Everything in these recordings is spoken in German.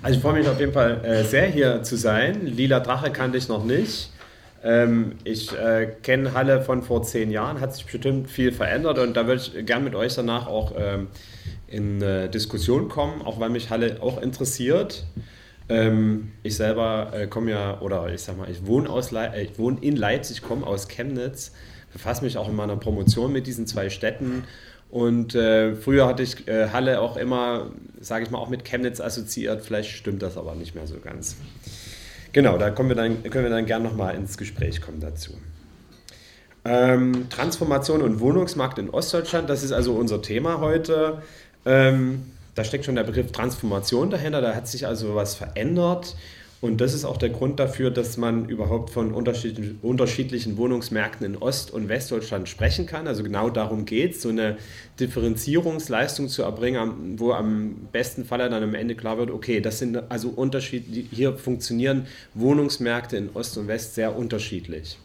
Also ich freue mich auf jeden Fall sehr hier zu sein. Lila Drache kannte ich noch nicht. Ich kenne Halle von vor 10 Jahren, hat sich bestimmt viel verändert und da würde ich gern mit euch danach auch in Diskussion kommen, auch weil mich Halle auch interessiert. Ich selber komme ja, oder ich sag mal, ich wohne in Leipzig, komme aus Chemnitz, befasse mich auch in meiner Promotion mit diesen zwei Städten. Und früher hatte ich Halle auch immer, sage ich mal, auch mit Chemnitz assoziiert. Vielleicht stimmt das aber nicht mehr so ganz. Genau, da können wir dann gerne nochmal ins Gespräch kommen dazu. Transformation und Wohnungsmarkt in Ostdeutschland, das ist also unser Thema heute. Da steckt schon der Begriff Transformation dahinter, da hat sich also was verändert. Und das ist auch der Grund dafür, dass man überhaupt von unterschiedlichen Wohnungsmärkten in Ost- und Westdeutschland sprechen kann. Also genau darum geht es, so eine Differenzierungsleistung zu erbringen, wo am besten Falle dann am Ende klar wird, okay, das sind also Unterschiede, hier funktionieren Wohnungsmärkte in Ost und West sehr unterschiedlich.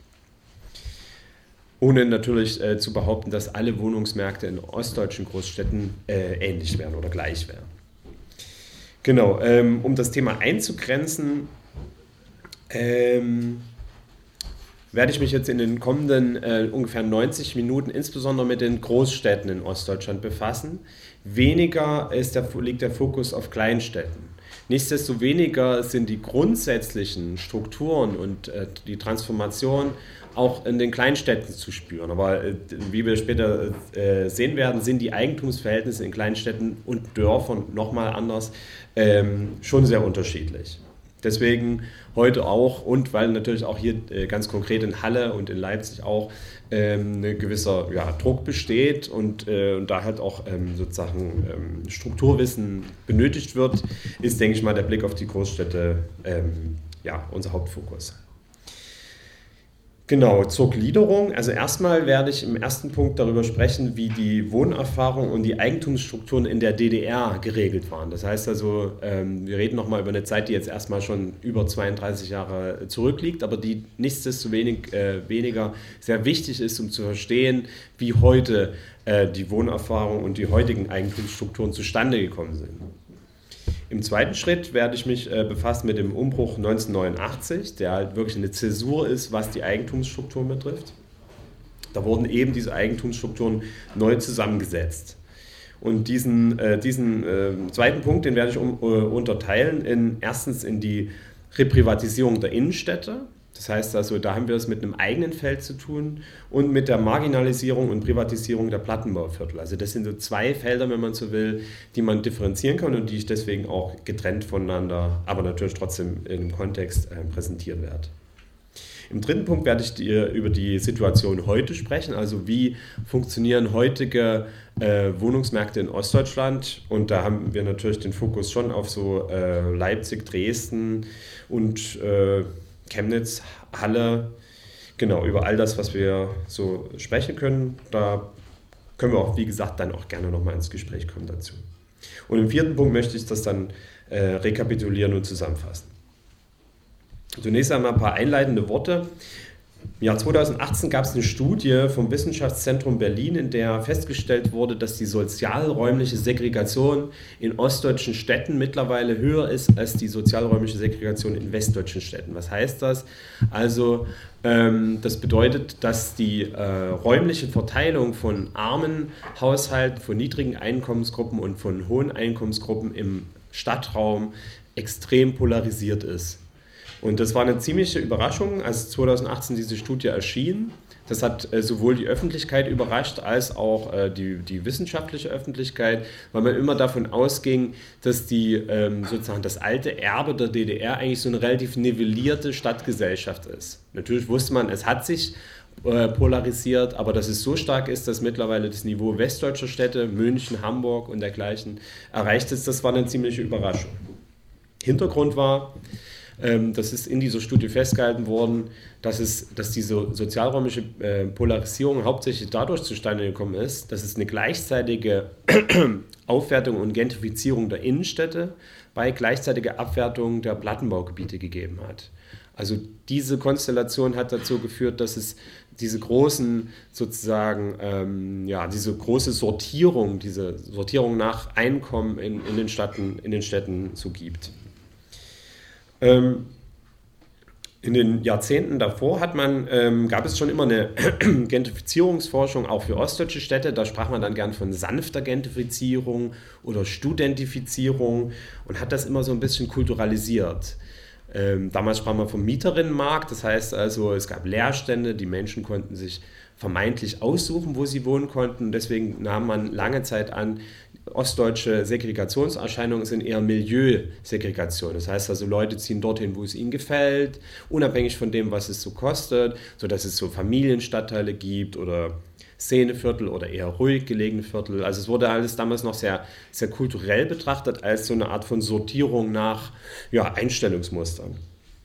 Ohne natürlich zu behaupten, dass alle Wohnungsmärkte in ostdeutschen Großstädten ähnlich wären oder gleich wären. Genau, um das Thema einzugrenzen, werde ich mich jetzt in den kommenden ungefähr 90 Minuten insbesondere mit den Großstädten in Ostdeutschland befassen. Weniger liegt der Fokus auf Kleinstädten. Nichtsdestoweniger sind die grundsätzlichen Strukturen und die Transformation auch in den Kleinstädten zu spüren. Aber wie wir später sehen werden, sind die Eigentumsverhältnisse in Kleinstädten und Dörfern nochmal anders schon sehr unterschiedlich. Deswegen heute auch und weil natürlich auch hier ganz konkret in Halle und in Leipzig auch ein gewisser Druck besteht und da halt auch sozusagen Strukturwissen benötigt wird, ist, denke ich mal, der Blick auf die Großstädte unser Hauptfokus. Genau, zur Gliederung. Also erstmal werde ich im ersten Punkt darüber sprechen, wie die Wohnerfahrung und die Eigentumsstrukturen in der DDR geregelt waren. Das heißt also, wir reden nochmal über eine Zeit, die jetzt erstmal schon über 32 Jahre zurückliegt, aber die nichtsdestoweniger sehr wichtig ist, um zu verstehen, wie heute die Wohnerfahrung und die heutigen Eigentumsstrukturen zustande gekommen sind. Im zweiten Schritt werde ich mich befassen mit dem Umbruch 1989, der halt wirklich eine Zäsur ist, was die Eigentumsstrukturen betrifft. Da wurden eben diese Eigentumsstrukturen neu zusammengesetzt. Und diesen zweiten Punkt, den werde ich unterteilen erstens in die Reprivatisierung der Innenstädte. Das heißt also, da haben wir es mit einem eigenen Feld zu tun und mit der Marginalisierung und Privatisierung der Plattenbauviertel. Also das sind so zwei Felder, wenn man so will, die man differenzieren kann und die ich deswegen auch getrennt voneinander, aber natürlich trotzdem in einem Kontext präsentieren werde. Im dritten Punkt werde ich über die Situation heute sprechen, also wie funktionieren heutige Wohnungsmärkte in Ostdeutschland, und da haben wir natürlich den Fokus schon auf so Leipzig, Dresden und Chemnitz, Halle, genau, über all das, was wir so sprechen können. Da können wir auch, wie gesagt, dann auch gerne nochmal ins Gespräch kommen dazu. Und im vierten Punkt möchte ich das dann rekapitulieren und zusammenfassen. Zunächst einmal ein paar einleitende Worte. Im Jahr 2018 gab es eine Studie vom Wissenschaftszentrum Berlin, in der festgestellt wurde, dass die sozialräumliche Segregation in ostdeutschen Städten mittlerweile höher ist als die sozialräumliche Segregation in westdeutschen Städten. Was heißt das? Also das bedeutet, dass die räumliche Verteilung von armen Haushalten, von niedrigen Einkommensgruppen und von hohen Einkommensgruppen im Stadtraum extrem polarisiert ist. Und das war eine ziemliche Überraschung, als 2018 diese Studie erschien. Das hat sowohl die Öffentlichkeit überrascht als auch die wissenschaftliche Öffentlichkeit, weil man immer davon ausging, dass sozusagen das alte Erbe der DDR eigentlich so eine relativ nivellierte Stadtgesellschaft ist. Natürlich wusste man, es hat sich polarisiert, aber dass es so stark ist, dass mittlerweile das Niveau westdeutscher Städte, München, Hamburg und dergleichen erreicht ist, das war eine ziemliche Überraschung. Hintergrund war, das ist in dieser Studie festgehalten worden, dass diese sozialräumliche Polarisierung hauptsächlich dadurch zustande gekommen ist, dass es eine gleichzeitige Aufwertung und Gentrifizierung der Innenstädte bei gleichzeitiger Abwertung der Plattenbaugebiete gegeben hat. Also diese Konstellation hat dazu geführt, dass es diese großen sozusagen, diese große Sortierung, diese Sortierung nach Einkommen in den Städten so gibt. Ähm, In den Jahrzehnten davor gab es schon immer eine Gentrifizierungsforschung auch für ostdeutsche Städte. Da sprach man dann gern von sanfter Gentrifizierung oder Studentifizierung und hat das immer so ein bisschen kulturalisiert. Damals sprach man vom Mieterinnenmarkt, das heißt also, es gab Leerstände, die Menschen konnten sich vermeintlich aussuchen, wo sie wohnen konnten. Deswegen nahm man lange Zeit an, ostdeutsche Segregationserscheinungen sind eher Milieusegregation. Das heißt also, Leute ziehen dorthin, wo es ihnen gefällt, unabhängig von dem, was es so kostet, sodass es so Familienstadtteile gibt oder Szeneviertel oder eher ruhig gelegene Viertel. Also es wurde alles damals noch sehr, sehr kulturell betrachtet als so eine Art von Sortierung nach Einstellungsmustern.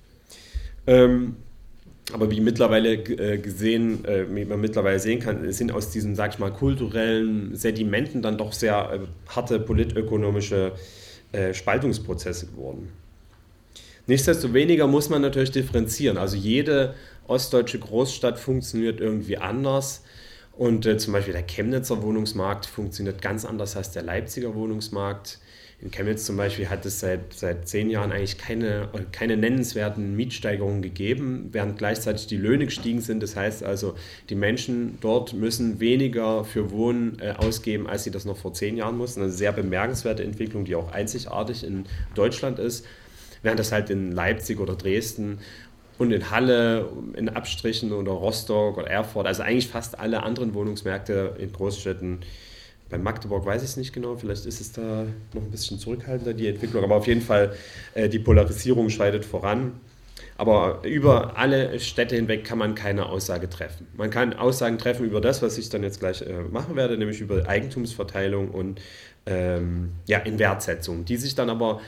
Aber wie wie man mittlerweile sehen kann, sind aus diesen, sag ich mal, kulturellen Sedimenten dann doch sehr harte politökonomische Spaltungsprozesse geworden. Nichtsdestoweniger muss man natürlich differenzieren. Also jede ostdeutsche Großstadt funktioniert irgendwie anders. Und zum Beispiel der Chemnitzer Wohnungsmarkt funktioniert ganz anders als der Leipziger Wohnungsmarkt. In Chemnitz zum Beispiel hat es seit 10 Jahren eigentlich keine nennenswerten Mietsteigerungen gegeben, während gleichzeitig die Löhne gestiegen sind. Das heißt also, die Menschen dort müssen weniger für Wohnen ausgeben, als sie das noch vor 10 Jahren mussten. Eine sehr bemerkenswerte Entwicklung, die auch einzigartig in Deutschland ist. Während das halt in Leipzig oder Dresden und in Halle, in Abstrichen oder Rostock oder Erfurt, also eigentlich fast alle anderen Wohnungsmärkte in Großstädten. Bei Magdeburg weiß ich es nicht genau, vielleicht ist es da noch ein bisschen zurückhaltender, die Entwicklung, aber auf jeden Fall, die Polarisierung schreitet voran. Aber über alle Städte hinweg kann man keine Aussage treffen. Man kann Aussagen treffen über das, was ich dann jetzt gleich machen werde, nämlich über Eigentumsverteilung und Inwertsetzung, die sich dann aber,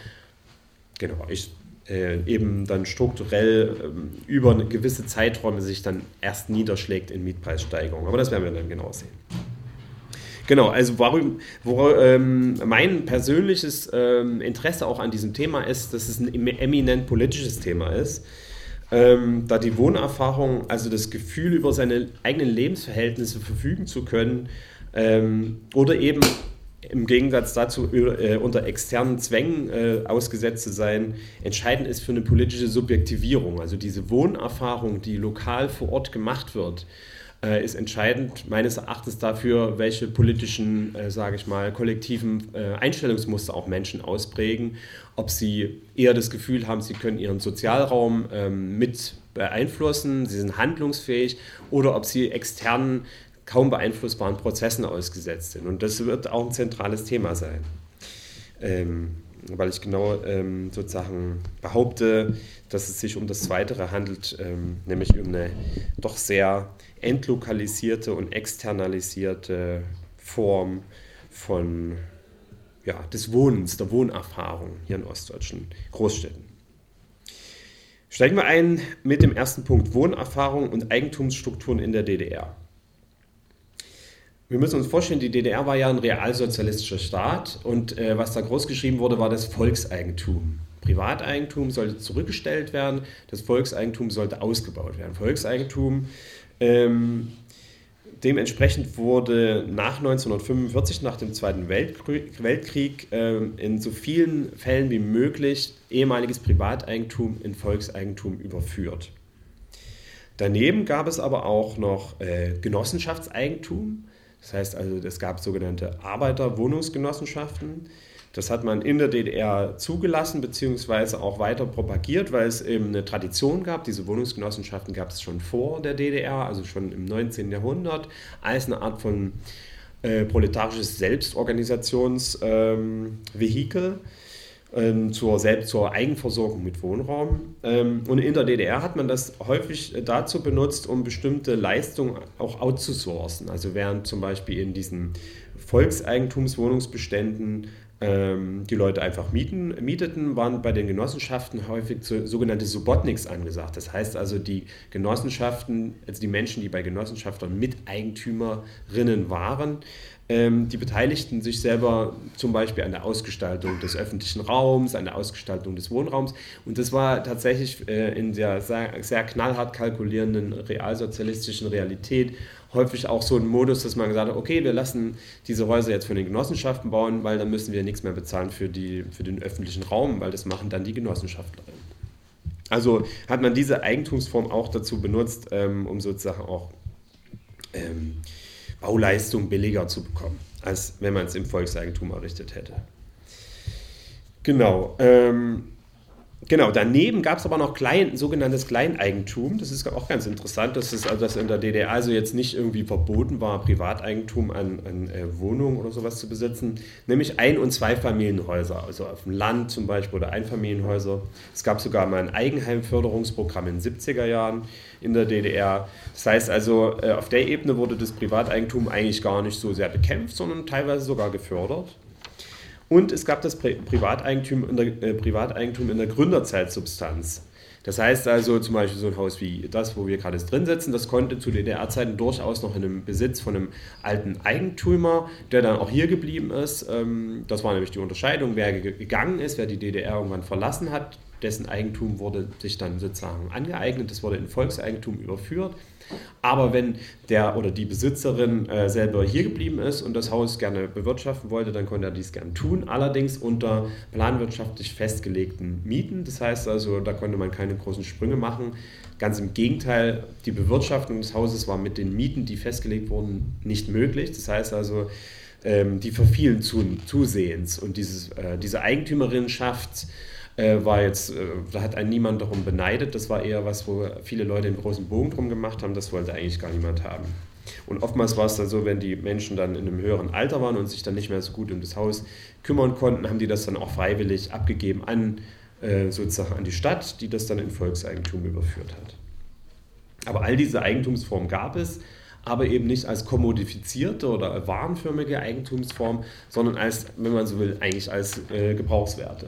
eben dann strukturell über eine gewisse Zeiträume sich dann erst niederschlägt in Mietpreissteigerungen. Aber das werden wir dann genau sehen. Genau, also mein persönliches Interesse auch an diesem Thema ist, dass es ein eminent politisches Thema ist, da die Wohnerfahrung, also das Gefühl, über seine eigenen Lebensverhältnisse verfügen zu können oder eben im Gegensatz dazu unter externen Zwängen ausgesetzt zu sein, entscheidend ist für eine politische Subjektivierung. Also diese Wohnerfahrung, die lokal vor Ort gemacht wird, ist entscheidend meines Erachtens dafür, welche politischen, kollektiven Einstellungsmuster auch Menschen ausprägen, ob sie eher das Gefühl haben, sie können ihren Sozialraum mit beeinflussen, sie sind handlungsfähig, oder ob sie externen, kaum beeinflussbaren Prozessen ausgesetzt sind. Und das wird auch ein zentrales Thema sein. Weil ich sozusagen behaupte, dass es sich um das Zweitere handelt, nämlich um eine doch sehr entlokalisierte und externalisierte Form des Wohnens, der Wohnerfahrung hier in ostdeutschen Großstädten. Steigen wir ein mit dem ersten Punkt: Wohnerfahrung und Eigentumsstrukturen in der DDR. Wir müssen uns vorstellen, die DDR war ja ein realsozialistischer Staat und was da groß geschrieben wurde, war das Volkseigentum. Privateigentum sollte zurückgestellt werden, das Volkseigentum sollte ausgebaut werden. Volkseigentum, dementsprechend wurde nach 1945, nach dem Zweiten Weltkrieg, in so vielen Fällen wie möglich ehemaliges Privateigentum in Volkseigentum überführt. Daneben gab es aber auch noch Genossenschaftseigentum. Das heißt also, es gab sogenannte Arbeiterwohnungsgenossenschaften. Das hat man in der DDR zugelassen bzw. auch weiter propagiert, weil es eben eine Tradition gab. Diese Wohnungsgenossenschaften gab es schon vor der DDR, also schon im 19. Jahrhundert, als eine Art von proletarisches Selbstorganisationsvehikel zur Eigenversorgung mit Wohnraum. Und in der DDR hat man das häufig dazu benutzt, um bestimmte Leistungen auch outzusourcen. Also während zum Beispiel in diesen Volkseigentumswohnungsbeständen die Leute einfach mieteten, waren bei den Genossenschaften häufig sogenannte Subotniks angesagt. Das heißt also, die Genossenschaften, also die Menschen, die bei Genossenschaften Miteigentümerinnen waren, die beteiligten sich selber zum Beispiel an der Ausgestaltung des öffentlichen Raums, an der Ausgestaltung des Wohnraums. Und das war tatsächlich in der sehr, sehr knallhart kalkulierenden realsozialistischen Realität häufig auch so ein Modus, dass man gesagt hat, okay, wir lassen diese Häuser jetzt von den Genossenschaften bauen, weil dann müssen wir nichts mehr bezahlen für den öffentlichen Raum, weil das machen dann die Genossenschaftlerinnen. Also hat man diese Eigentumsform auch dazu benutzt, um sozusagen auch Bauleistung billiger zu bekommen, als wenn man es im Volkseigentum errichtet hätte. Genau. Genau, daneben gab es aber noch sogenanntes Kleineigentum. Das ist auch ganz interessant, dass das in der DDR also jetzt nicht irgendwie verboten war, Privateigentum an Wohnungen oder sowas zu besitzen. Nämlich Ein- und Zweifamilienhäuser, also auf dem Land zum Beispiel oder Einfamilienhäuser. Es gab sogar mal ein Eigenheimförderungsprogramm in den 70er Jahren in der DDR. Das heißt also, auf der Ebene wurde das Privateigentum eigentlich gar nicht so sehr bekämpft, sondern teilweise sogar gefördert. Und es gab das Privateigentum in der Gründerzeit-Substanz. Das heißt also zum Beispiel so ein Haus wie das, wo wir gerade drin sitzen, das konnte zu DDR-Zeiten durchaus noch in einem Besitz von einem alten Eigentümer, der dann auch hier geblieben ist. Das war nämlich die Unterscheidung, wer gegangen ist, wer die DDR irgendwann verlassen hat, dessen Eigentum wurde sich dann sozusagen angeeignet, das wurde in Volkseigentum überführt. Aber wenn der oder die Besitzerin selber hier geblieben ist und das Haus gerne bewirtschaften wollte, dann konnte er dies gern tun, allerdings unter planwirtschaftlich festgelegten Mieten. Das heißt also, da konnte man keine großen Sprünge machen. Ganz im Gegenteil, die Bewirtschaftung des Hauses war mit den Mieten, die festgelegt wurden, nicht möglich. Das heißt also, die verfielen zusehends und diese Eigentümerinnenschaft war jetzt, da hat einen niemand darum beneidet, das war eher was, wo viele Leute einen großen Bogen drum gemacht haben, das wollte eigentlich gar niemand haben. Und oftmals war es dann so, wenn die Menschen dann in einem höheren Alter waren und sich dann nicht mehr so gut um das Haus kümmern konnten, haben die das dann auch freiwillig abgegeben sozusagen an die Stadt, die das dann in Volkseigentum überführt hat. Aber all diese Eigentumsformen gab es, aber eben nicht als kommodifizierte oder warenförmige Eigentumsform, sondern als, wenn man so will, eigentlich als Gebrauchswerte.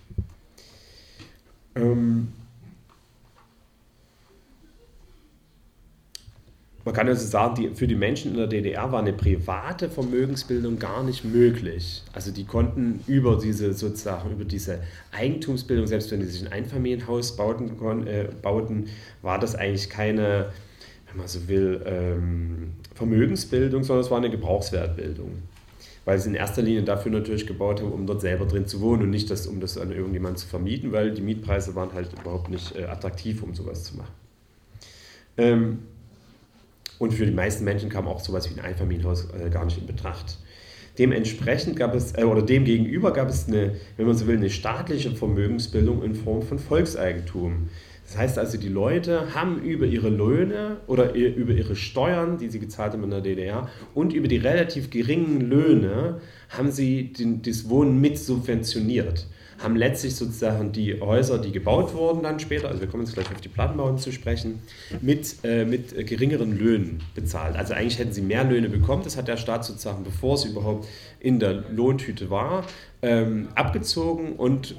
Man kann also sagen, für die Menschen in der DDR war eine private Vermögensbildung gar nicht möglich. Also die konnten über diese Eigentumsbildung, selbst wenn sie sich ein Einfamilienhaus bauten, war das eigentlich keine, wenn man so will, Vermögensbildung, sondern es war eine Gebrauchswertbildung. Weil sie in erster Linie dafür natürlich gebaut haben, um dort selber drin zu wohnen und nicht, um das an irgendjemanden zu vermieten, weil die Mietpreise waren halt überhaupt nicht attraktiv, um sowas zu machen. Und für die meisten Menschen kam auch sowas wie ein Einfamilienhaus gar nicht in Betracht. Dementsprechend demgegenüber gab es eine, wenn man so will, eine staatliche Vermögensbildung in Form von Volkseigentum. Das heißt also, die Leute haben über ihre Löhne oder über ihre Steuern, die sie gezahlt haben in der DDR, und über die relativ geringen Löhne haben sie das Wohnen mit subventioniert. Haben letztlich sozusagen die Häuser, die gebaut wurden dann später, also wir kommen jetzt gleich auf die Plattenbauten zu sprechen, mit geringeren Löhnen bezahlt. Also eigentlich hätten sie mehr Löhne bekommen, das hat der Staat sozusagen, bevor es überhaupt in der Lohntüte war, abgezogen und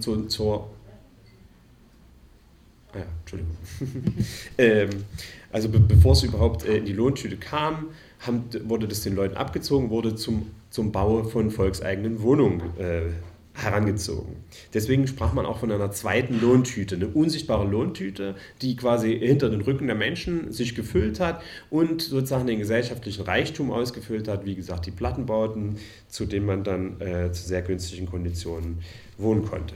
also bevor es überhaupt in die Lohntüte kam, wurde das den Leuten abgezogen, wurde zum Bau von volkseigenen Wohnungen herangezogen. Deswegen sprach man auch von einer zweiten Lohntüte, eine unsichtbare Lohntüte, die quasi hinter den Rücken der Menschen sich gefüllt hat und sozusagen den gesellschaftlichen Reichtum ausgefüllt hat, wie gesagt, die Plattenbauten, zu denen man dann zu sehr günstigen Konditionen wohnen konnte.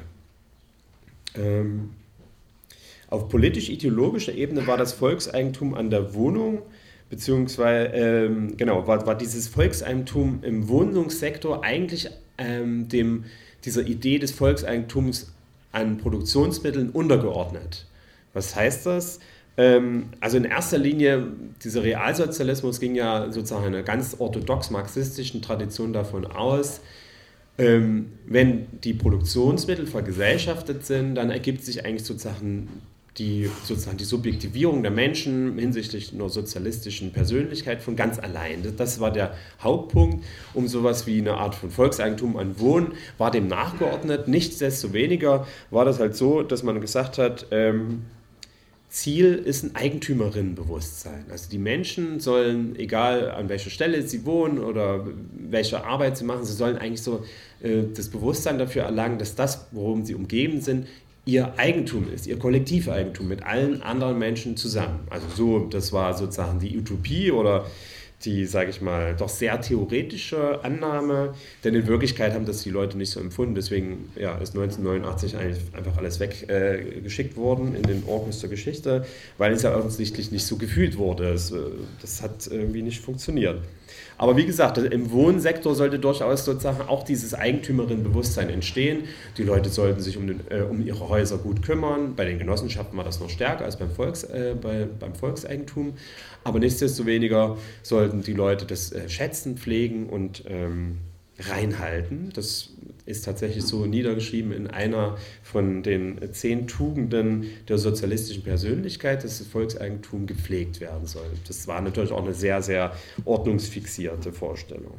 Auf politisch-ideologischer Ebene war das Volkseigentum an der Wohnung, beziehungsweise war dieses Volkseigentum im Wohnungssektor eigentlich dieser Idee des Volkseigentums an Produktionsmitteln untergeordnet. Was heißt das? Also in erster Linie, dieser Realsozialismus ging ja sozusagen einer ganz orthodox marxistischen Tradition davon aus, wenn die Produktionsmittel vergesellschaftet sind, dann ergibt sich eigentlich sozusagen die Subjektivierung der Menschen hinsichtlich einer sozialistischen Persönlichkeit von ganz allein. Das war der Hauptpunkt, um sowas wie eine Art von Volkseigentum an Wohnen war dem nachgeordnet. Nichtsdestoweniger war das halt so, dass man gesagt hat, Ziel ist ein Eigentümerinnenbewusstsein. Also die Menschen sollen, egal an welcher Stelle sie wohnen oder welche Arbeit sie machen, sie sollen eigentlich so das Bewusstsein dafür erlangen, dass das, worum sie umgeben sind, ihr Eigentum ist, ihr Kollektiveigentum mit allen anderen Menschen zusammen. Also das war sozusagen die Utopie oder die, sage ich mal, doch sehr theoretische Annahme, denn in Wirklichkeit haben das die Leute nicht so empfunden. Deswegen ist 1989 eigentlich einfach alles weggeschickt worden in den Ordnungs der Geschichte, weil es ja offensichtlich nicht so gefühlt wurde. Das hat irgendwie nicht funktioniert. Aber wie gesagt, im Wohnsektor sollte durchaus sozusagen auch dieses Eigentümerinnenbewusstsein entstehen. Die Leute sollten sich um ihre Häuser gut kümmern. Bei den Genossenschaften war das noch stärker als beim Volkseigentum. Aber nichtsdestoweniger sollten die Leute das schätzen, pflegen und reinhalten. Das ist tatsächlich so niedergeschrieben in einer von den 10 Tugenden der sozialistischen Persönlichkeit, dass das Volkseigentum gepflegt werden soll. Das war natürlich auch eine sehr, sehr ordnungsfixierte Vorstellung.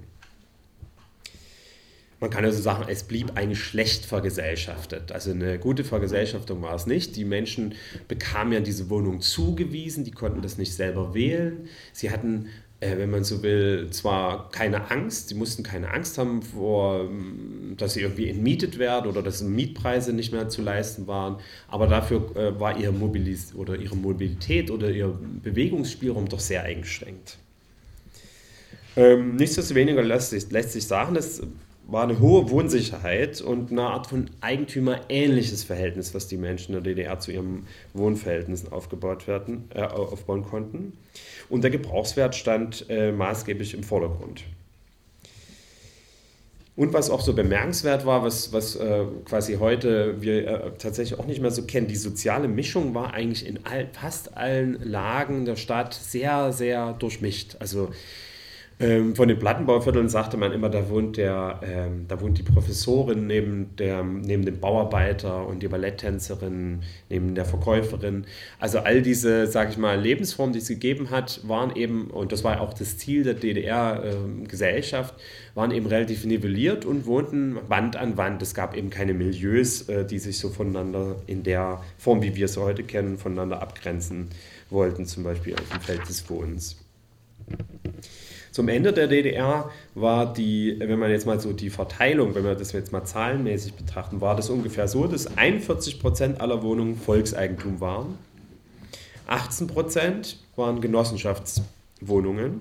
Man kann also sagen, es blieb eigentlich schlecht vergesellschaftet. Also eine gute Vergesellschaftung war es nicht. Die Menschen bekamen ja diese Wohnung zugewiesen, die konnten das nicht selber wählen. Sie hatten, wenn man so will, zwar keine Angst, sie mussten keine Angst haben vor, dass sie irgendwie entmietet werden oder dass Mietpreise nicht mehr zu leisten waren, aber dafür war ihre Mobilität oder ihr Bewegungsspielraum doch sehr eingeschränkt. Nichtsdestoweniger lässt sich sagen, dass war eine hohe Wohnsicherheit und eine Art von eigentümerähnliches Verhältnis, was die Menschen in der DDR zu ihren Wohnverhältnissen aufbauen konnten. Und der Gebrauchswert stand maßgeblich im Vordergrund. Und was auch so bemerkenswert war, was quasi heute wir tatsächlich auch nicht mehr so kennen, die soziale Mischung war eigentlich in fast allen Lagen der Stadt sehr, sehr durchmischt. Also von den Plattenbauvierteln sagte man immer, da wohnt die Professorin neben dem Bauarbeiter und die Balletttänzerin neben der Verkäuferin. Also all diese, sage ich mal, Lebensformen, die es gegeben hat, waren eben, und das war auch das Ziel der DDR-Gesellschaft, waren eben relativ nivelliert und wohnten Wand an Wand. Es gab eben keine Milieus, die sich so voneinander in der Form, wie wir es heute kennen, voneinander abgrenzen wollten, zum Beispiel auf dem Feld des Wohnens. Zum Ende der DDR war wenn man jetzt mal so die Verteilung, wenn wir das jetzt mal zahlenmäßig betrachten, war das ungefähr so, dass 41% aller Wohnungen Volkseigentum waren, 18% waren Genossenschaftswohnungen,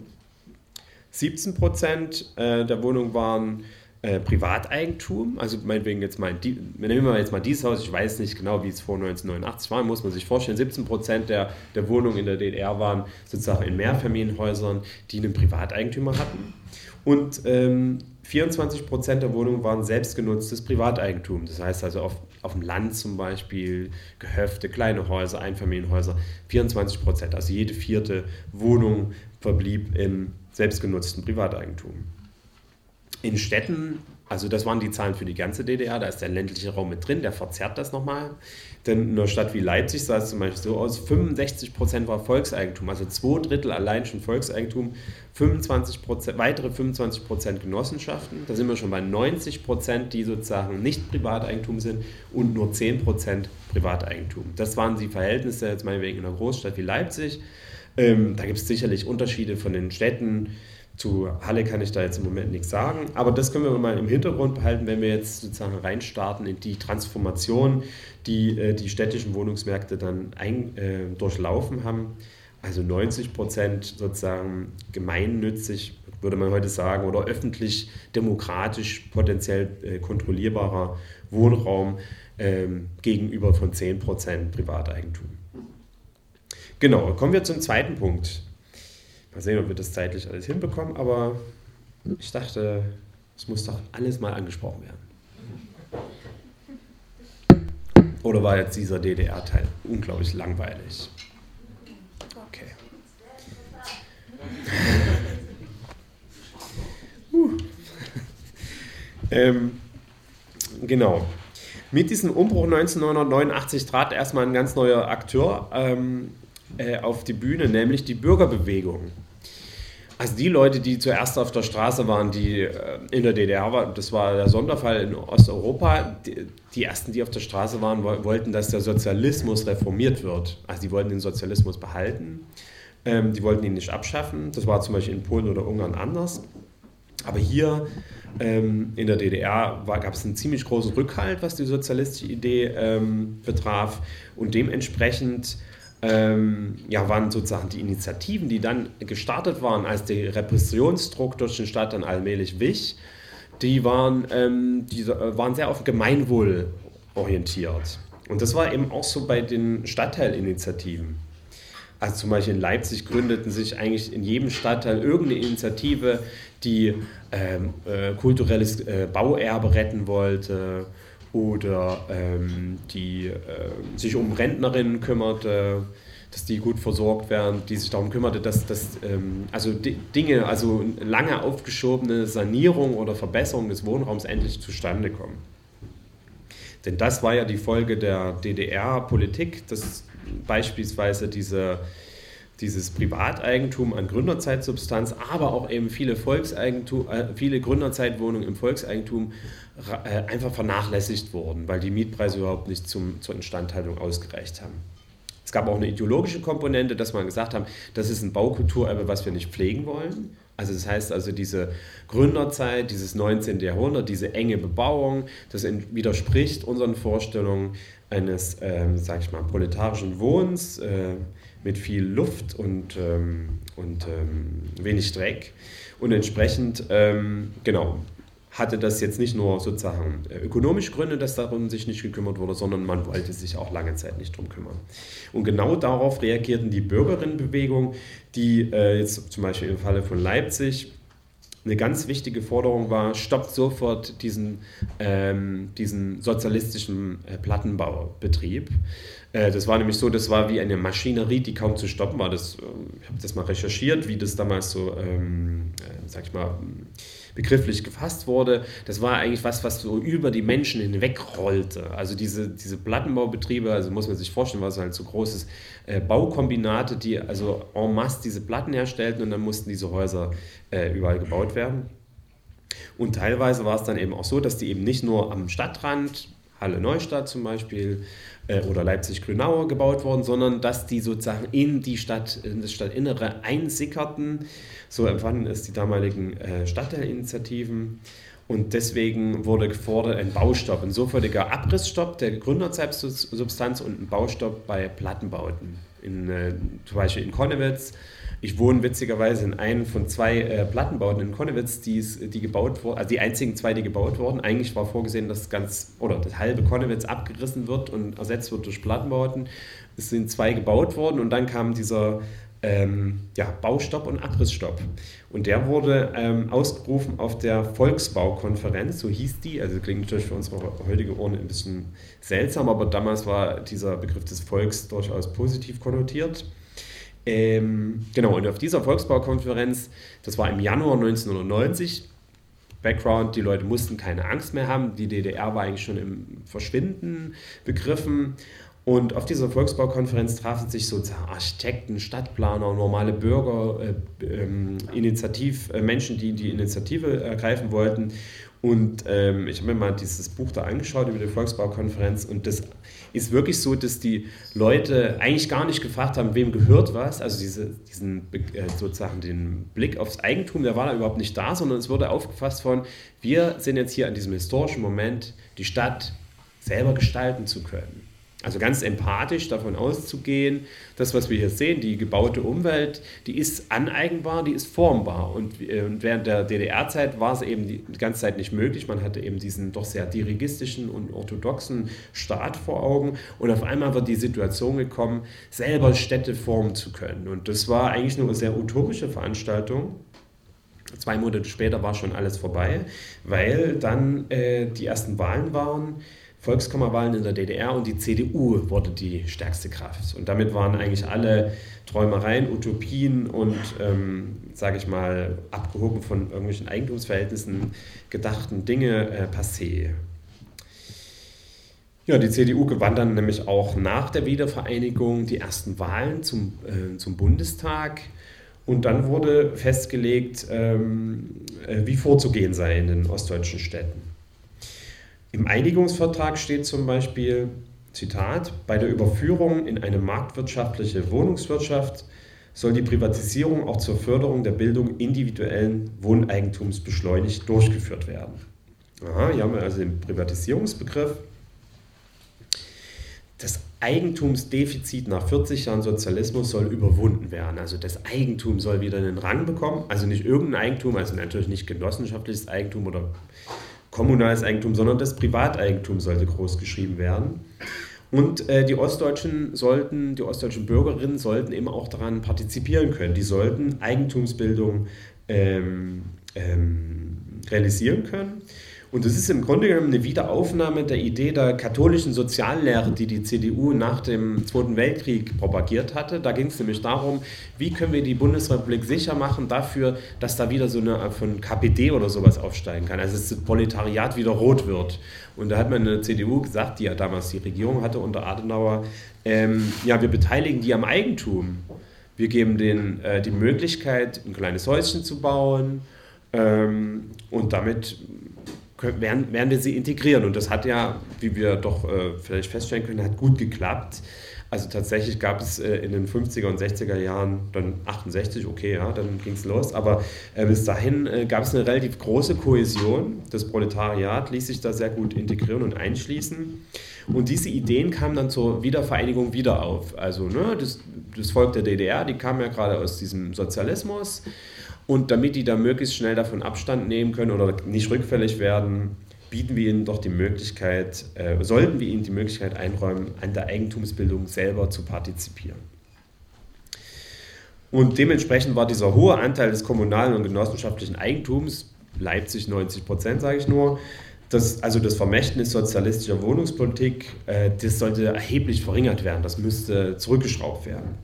17% der Wohnungen waren Privateigentum, also meinetwegen jetzt mal, nehmen wir jetzt mal dieses Haus, ich weiß nicht genau, wie es vor 1989 war, muss man sich vorstellen, 17% der Wohnungen in der DDR waren sozusagen in Mehrfamilienhäusern, die einen Privateigentümer hatten und 24% der Wohnungen waren selbstgenutztes Privateigentum, das heißt also auf dem Land zum Beispiel, Gehöfte, kleine Häuser, Einfamilienhäuser, 24%, also jede 4. Wohnung verblieb im selbstgenutzten Privateigentum. In Städten, also das waren die Zahlen für die ganze DDR, da ist der ländliche Raum mit drin, der verzerrt das nochmal. Denn in einer Stadt wie Leipzig sah es zum Beispiel so aus, 65% war Volkseigentum, also 2/3 allein schon Volkseigentum, weitere 25% Genossenschaften. Da sind wir schon bei 90%, die sozusagen nicht Privateigentum sind und nur 10% Privateigentum. Das waren die Verhältnisse jetzt meinetwegen in einer Großstadt wie Leipzig. Da gibt es sicherlich Unterschiede von den Städten. Zu Halle kann ich da jetzt im Moment nichts sagen, aber das können wir mal im Hintergrund behalten, wenn wir jetzt sozusagen reinstarten in die Transformation, die die städtischen Wohnungsmärkte dann durchlaufen haben. Also 90% sozusagen gemeinnützig, würde man heute sagen, oder öffentlich-demokratisch potenziell kontrollierbarer Wohnraum gegenüber von 10% Privateigentum. Genau, kommen wir zum zweiten Punkt. Mal sehen, ob wir das zeitlich alles hinbekommen, aber ich dachte, es muss doch alles mal angesprochen werden. Oder war jetzt dieser DDR-Teil unglaublich langweilig? Okay. Genau. Mit diesem Umbruch 1989 trat erstmal ein ganz neuer Akteur auf die Bühne, nämlich die Bürgerbewegung. Also die Leute, die zuerst auf der Straße waren, die in der DDR waren, das war der Sonderfall in Osteuropa, die ersten, die auf der Straße waren, wollten, dass der Sozialismus reformiert wird. Also die wollten den Sozialismus behalten, die wollten ihn nicht abschaffen. Das war zum Beispiel in Polen oder Ungarn anders. Aber hier in der DDR gab es einen ziemlich großen Rückhalt, was die sozialistische Idee betraf. Und dementsprechend waren sozusagen die Initiativen, die dann gestartet waren, als der Repressionsdruck durch den Staat dann allmählich wich, die waren sehr auf Gemeinwohl orientiert. Und das war eben auch so bei den Stadtteilinitiativen. Also zum Beispiel in Leipzig gründeten sich eigentlich in jedem Stadtteil irgendeine Initiative, die kulturelles Bauerbe retten wollte oder die sich um Rentnerinnen kümmerte, dass die gut versorgt werden, die sich darum kümmerte, dass Dinge, also lange aufgeschobene Sanierung oder Verbesserung des Wohnraums endlich zustande kommen. Denn das war ja die Folge der DDR-Politik, dass beispielsweise dieses Privateigentum an Gründerzeit-Substanz, aber auch eben viele Gründerzeitwohnungen im Volkseigentum einfach vernachlässigt wurden, weil die Mietpreise überhaupt nicht zur Instandhaltung ausgereicht haben. Es gab auch eine ideologische Komponente, dass man gesagt haben, das ist ein Baukulturerbe, was wir nicht pflegen wollen. Also das heißt also diese Gründerzeit, dieses 19. Jahrhundert, diese enge Bebauung, das widerspricht unseren Vorstellungen eines, proletarischen Wohnens mit viel Luft und wenig Dreck. Und entsprechend, hatte das jetzt nicht nur sozusagen ökonomische Gründe, dass darum sich nicht gekümmert wurde, sondern man wollte sich auch lange Zeit nicht drum kümmern. Und genau darauf reagierten die Bürgerinnenbewegung, die jetzt zum Beispiel im Falle von Leipzig eine ganz wichtige Forderung war, stoppt sofort diesen sozialistischen Plattenbaubetrieb. Das war nämlich so, das war wie eine Maschinerie, die kaum zu stoppen war. Ich habe das mal recherchiert, wie das damals so, begrifflich gefasst wurde. Das war eigentlich was so über die Menschen hinweg rollte. Also diese Plattenbaubetriebe, also muss man sich vorstellen, war es halt so großes Baukombinate, die also en masse diese Platten herstellten und dann mussten diese Häuser überall gebaut werden. Und teilweise war es dann eben auch so, dass die eben nicht nur am Stadtrand, Halle-Neustadt zum Beispiel, oder Leipzig-Grünau gebaut worden, sondern dass die sozusagen in das Stadtinnere einsickerten. So empfanden es die damaligen Stadtteilinitiativen. Und deswegen wurde gefordert ein Baustopp, ein sofortiger Abrissstopp der Gründerzeit-Substanz und ein Baustopp bei Plattenbauten. Zum Beispiel in Connewitz. Ich wohne witzigerweise in einem von 2 Plattenbauten in Connewitz, die gebaut wurden, also die einzigen 2, die gebaut wurden. Eigentlich war vorgesehen, dass das halbe Connewitz abgerissen wird und ersetzt wird durch Plattenbauten. Es sind 2 gebaut worden und dann kam dieser Baustopp und Abrissstopp. Und der wurde ausgerufen auf der Volksbaukonferenz, so hieß die. Also klingt natürlich für unsere heutige Ohren ein bisschen seltsam, aber damals war dieser Begriff des Volks durchaus positiv konnotiert. Und auf dieser Volksbaukonferenz, das war im Januar 1990, Background, die Leute mussten keine Angst mehr haben, die DDR war eigentlich schon im Verschwinden begriffen und auf dieser Volksbaukonferenz trafen sich sozusagen Architekten, Stadtplaner, normale Bürger, Menschen, die die Initiative ergreifen wollten. Und ich habe mir mal dieses Buch da angeschaut über die Volksbaukonferenz und das ist wirklich so, dass die Leute eigentlich gar nicht gefragt haben, wem gehört was, also sozusagen den Blick aufs Eigentum, der war da überhaupt nicht da, sondern es wurde aufgefasst von, wir sind jetzt hier an diesem historischen Moment, die Stadt selber gestalten zu können. Also ganz empathisch davon auszugehen, das, was wir hier sehen, die gebaute Umwelt, die ist aneigenbar, die ist formbar. Und während der DDR-Zeit war es eben die ganze Zeit nicht möglich. Man hatte eben diesen doch sehr dirigistischen und orthodoxen Staat vor Augen. Und auf einmal wird die Situation gekommen, selber Städte formen zu können. Und das war eigentlich nur eine sehr utopische Veranstaltung. 2 Monate später war schon alles vorbei, weil dann die ersten Wahlen waren, Volkskammerwahlen in der DDR und die CDU wurde die stärkste Kraft. Und damit waren eigentlich alle Träumereien, Utopien und, abgehoben von irgendwelchen Eigentumsverhältnissen gedachten Dinge passé. Ja, die CDU gewann dann nämlich auch nach der Wiedervereinigung die ersten Wahlen zum Bundestag. Und dann wurde festgelegt, wie vorzugehen sei in den ostdeutschen Städten. Im Einigungsvertrag steht zum Beispiel, Zitat, bei der Überführung in eine marktwirtschaftliche Wohnungswirtschaft soll die Privatisierung auch zur Förderung der Bildung individuellen Wohneigentums beschleunigt durchgeführt werden. Aha, hier haben wir also den Privatisierungsbegriff. das Eigentumsdefizit nach 40 Jahren Sozialismus soll überwunden werden. Also das Eigentum soll wieder einen Rang bekommen. Also nicht irgendein Eigentum, also natürlich nicht genossenschaftliches Eigentum oder kommunales Eigentum, sondern das Privateigentum sollte groß geschrieben werden. Und die ostdeutschen Bürgerinnen sollten eben auch daran partizipieren können. Die sollten Eigentumsbildung realisieren können. Und das ist im Grunde genommen eine Wiederaufnahme der Idee der katholischen Soziallehre, die die CDU nach dem Zweiten Weltkrieg propagiert hatte. Da ging es nämlich darum, wie können wir die Bundesrepublik sicher machen dafür, dass da wieder so eine von KPD oder sowas aufsteigen kann, also dass das Proletariat wieder rot wird. Und da hat man in der CDU gesagt, die ja damals die Regierung hatte unter Adenauer, ja, wir beteiligen die am Eigentum. Wir geben denen die Möglichkeit, ein kleines Häuschen zu bauen und damit werden wir sie integrieren. Und das hat ja, wie wir doch vielleicht feststellen können, hat gut geklappt. Also tatsächlich gab es in den 50er und 60er Jahren, dann 68, okay, ja, dann ging es los, aber bis dahin gab es eine relativ große Kohäsion. Das Proletariat ließ sich da sehr gut integrieren und einschließen. Und diese Ideen kamen dann zur Wiedervereinigung wieder auf. Also das Volk der DDR, die kam ja gerade aus diesem Sozialismus. Und damit die da möglichst schnell davon Abstand nehmen können oder nicht rückfällig werden, sollten wir ihnen die Möglichkeit einräumen, an der Eigentumsbildung selber zu partizipieren. Und dementsprechend war dieser hohe Anteil des kommunalen und genossenschaftlichen Eigentums, Leipzig 90%, sage ich nur, das Vermächtnis sozialistischer Wohnungspolitik, das sollte erheblich verringert werden, das müsste zurückgeschraubt werden.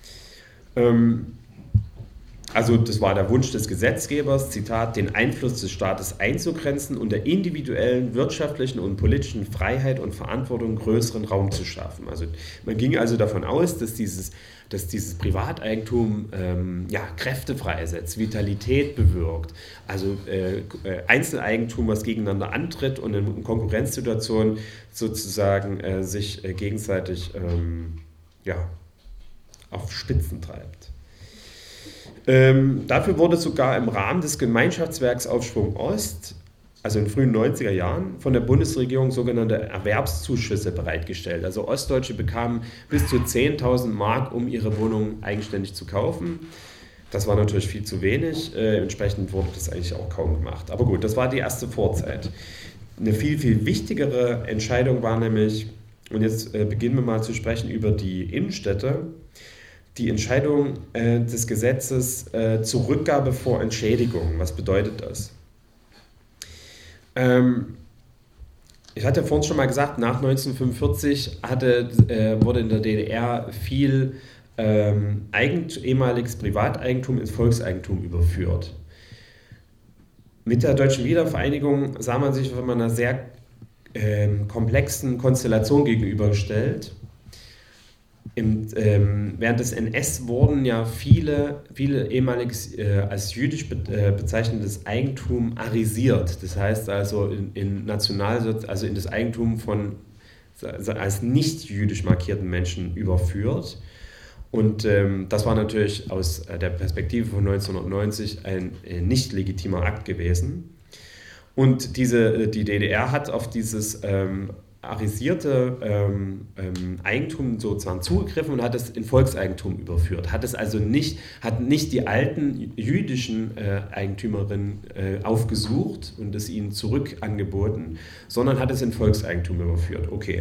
Also das war der Wunsch des Gesetzgebers, Zitat, den Einfluss des Staates einzugrenzen und der individuellen wirtschaftlichen und politischen Freiheit und Verantwortung größeren Raum zu schaffen. Also man ging also davon aus, dass dieses Privateigentum Kräfte freisetzt, Vitalität bewirkt, also Einzeleigentum, was gegeneinander antritt und in Konkurrenzsituationen sozusagen sich gegenseitig auf Spitzen treibt. Dafür wurde sogar im Rahmen des Gemeinschaftswerks Aufschwung Ost, also in den frühen 90er Jahren, von der Bundesregierung sogenannte Erwerbszuschüsse bereitgestellt. Also Ostdeutsche bekamen bis zu 10.000 Mark, um ihre Wohnung eigenständig zu kaufen. Das war natürlich viel zu wenig, entsprechend wurde das eigentlich auch kaum gemacht. Aber gut, das war die erste Vorzeit. Eine viel, viel wichtigere Entscheidung war nämlich, und jetzt beginnen wir mal zu sprechen über die Innenstädte, die Entscheidung des Gesetzes zur Rückgabe vor Entschädigung. Was bedeutet das? Ich hatte ja vorhin schon mal gesagt, nach 1945 wurde in der DDR viel ehemaliges Privateigentum ins Volkseigentum überführt. Mit der deutschen Wiedervereinigung sah man sich von einer sehr komplexen Konstellation gegenübergestellt. Während des NS wurden ja viele ehemaliges als jüdisch bezeichnetes Eigentum arisiert. Das heißt also in das Eigentum von als nicht jüdisch markierten Menschen überführt. Und das war natürlich aus der Perspektive von 1990 ein nicht legitimer Akt gewesen. Und die DDR hat auf dieses arisierte Eigentum sozusagen zugegriffen und hat es in Volkseigentum überführt. Hat nicht die alten jüdischen Eigentümerinnen aufgesucht und es ihnen zurück angeboten, sondern hat es in Volkseigentum überführt. Okay.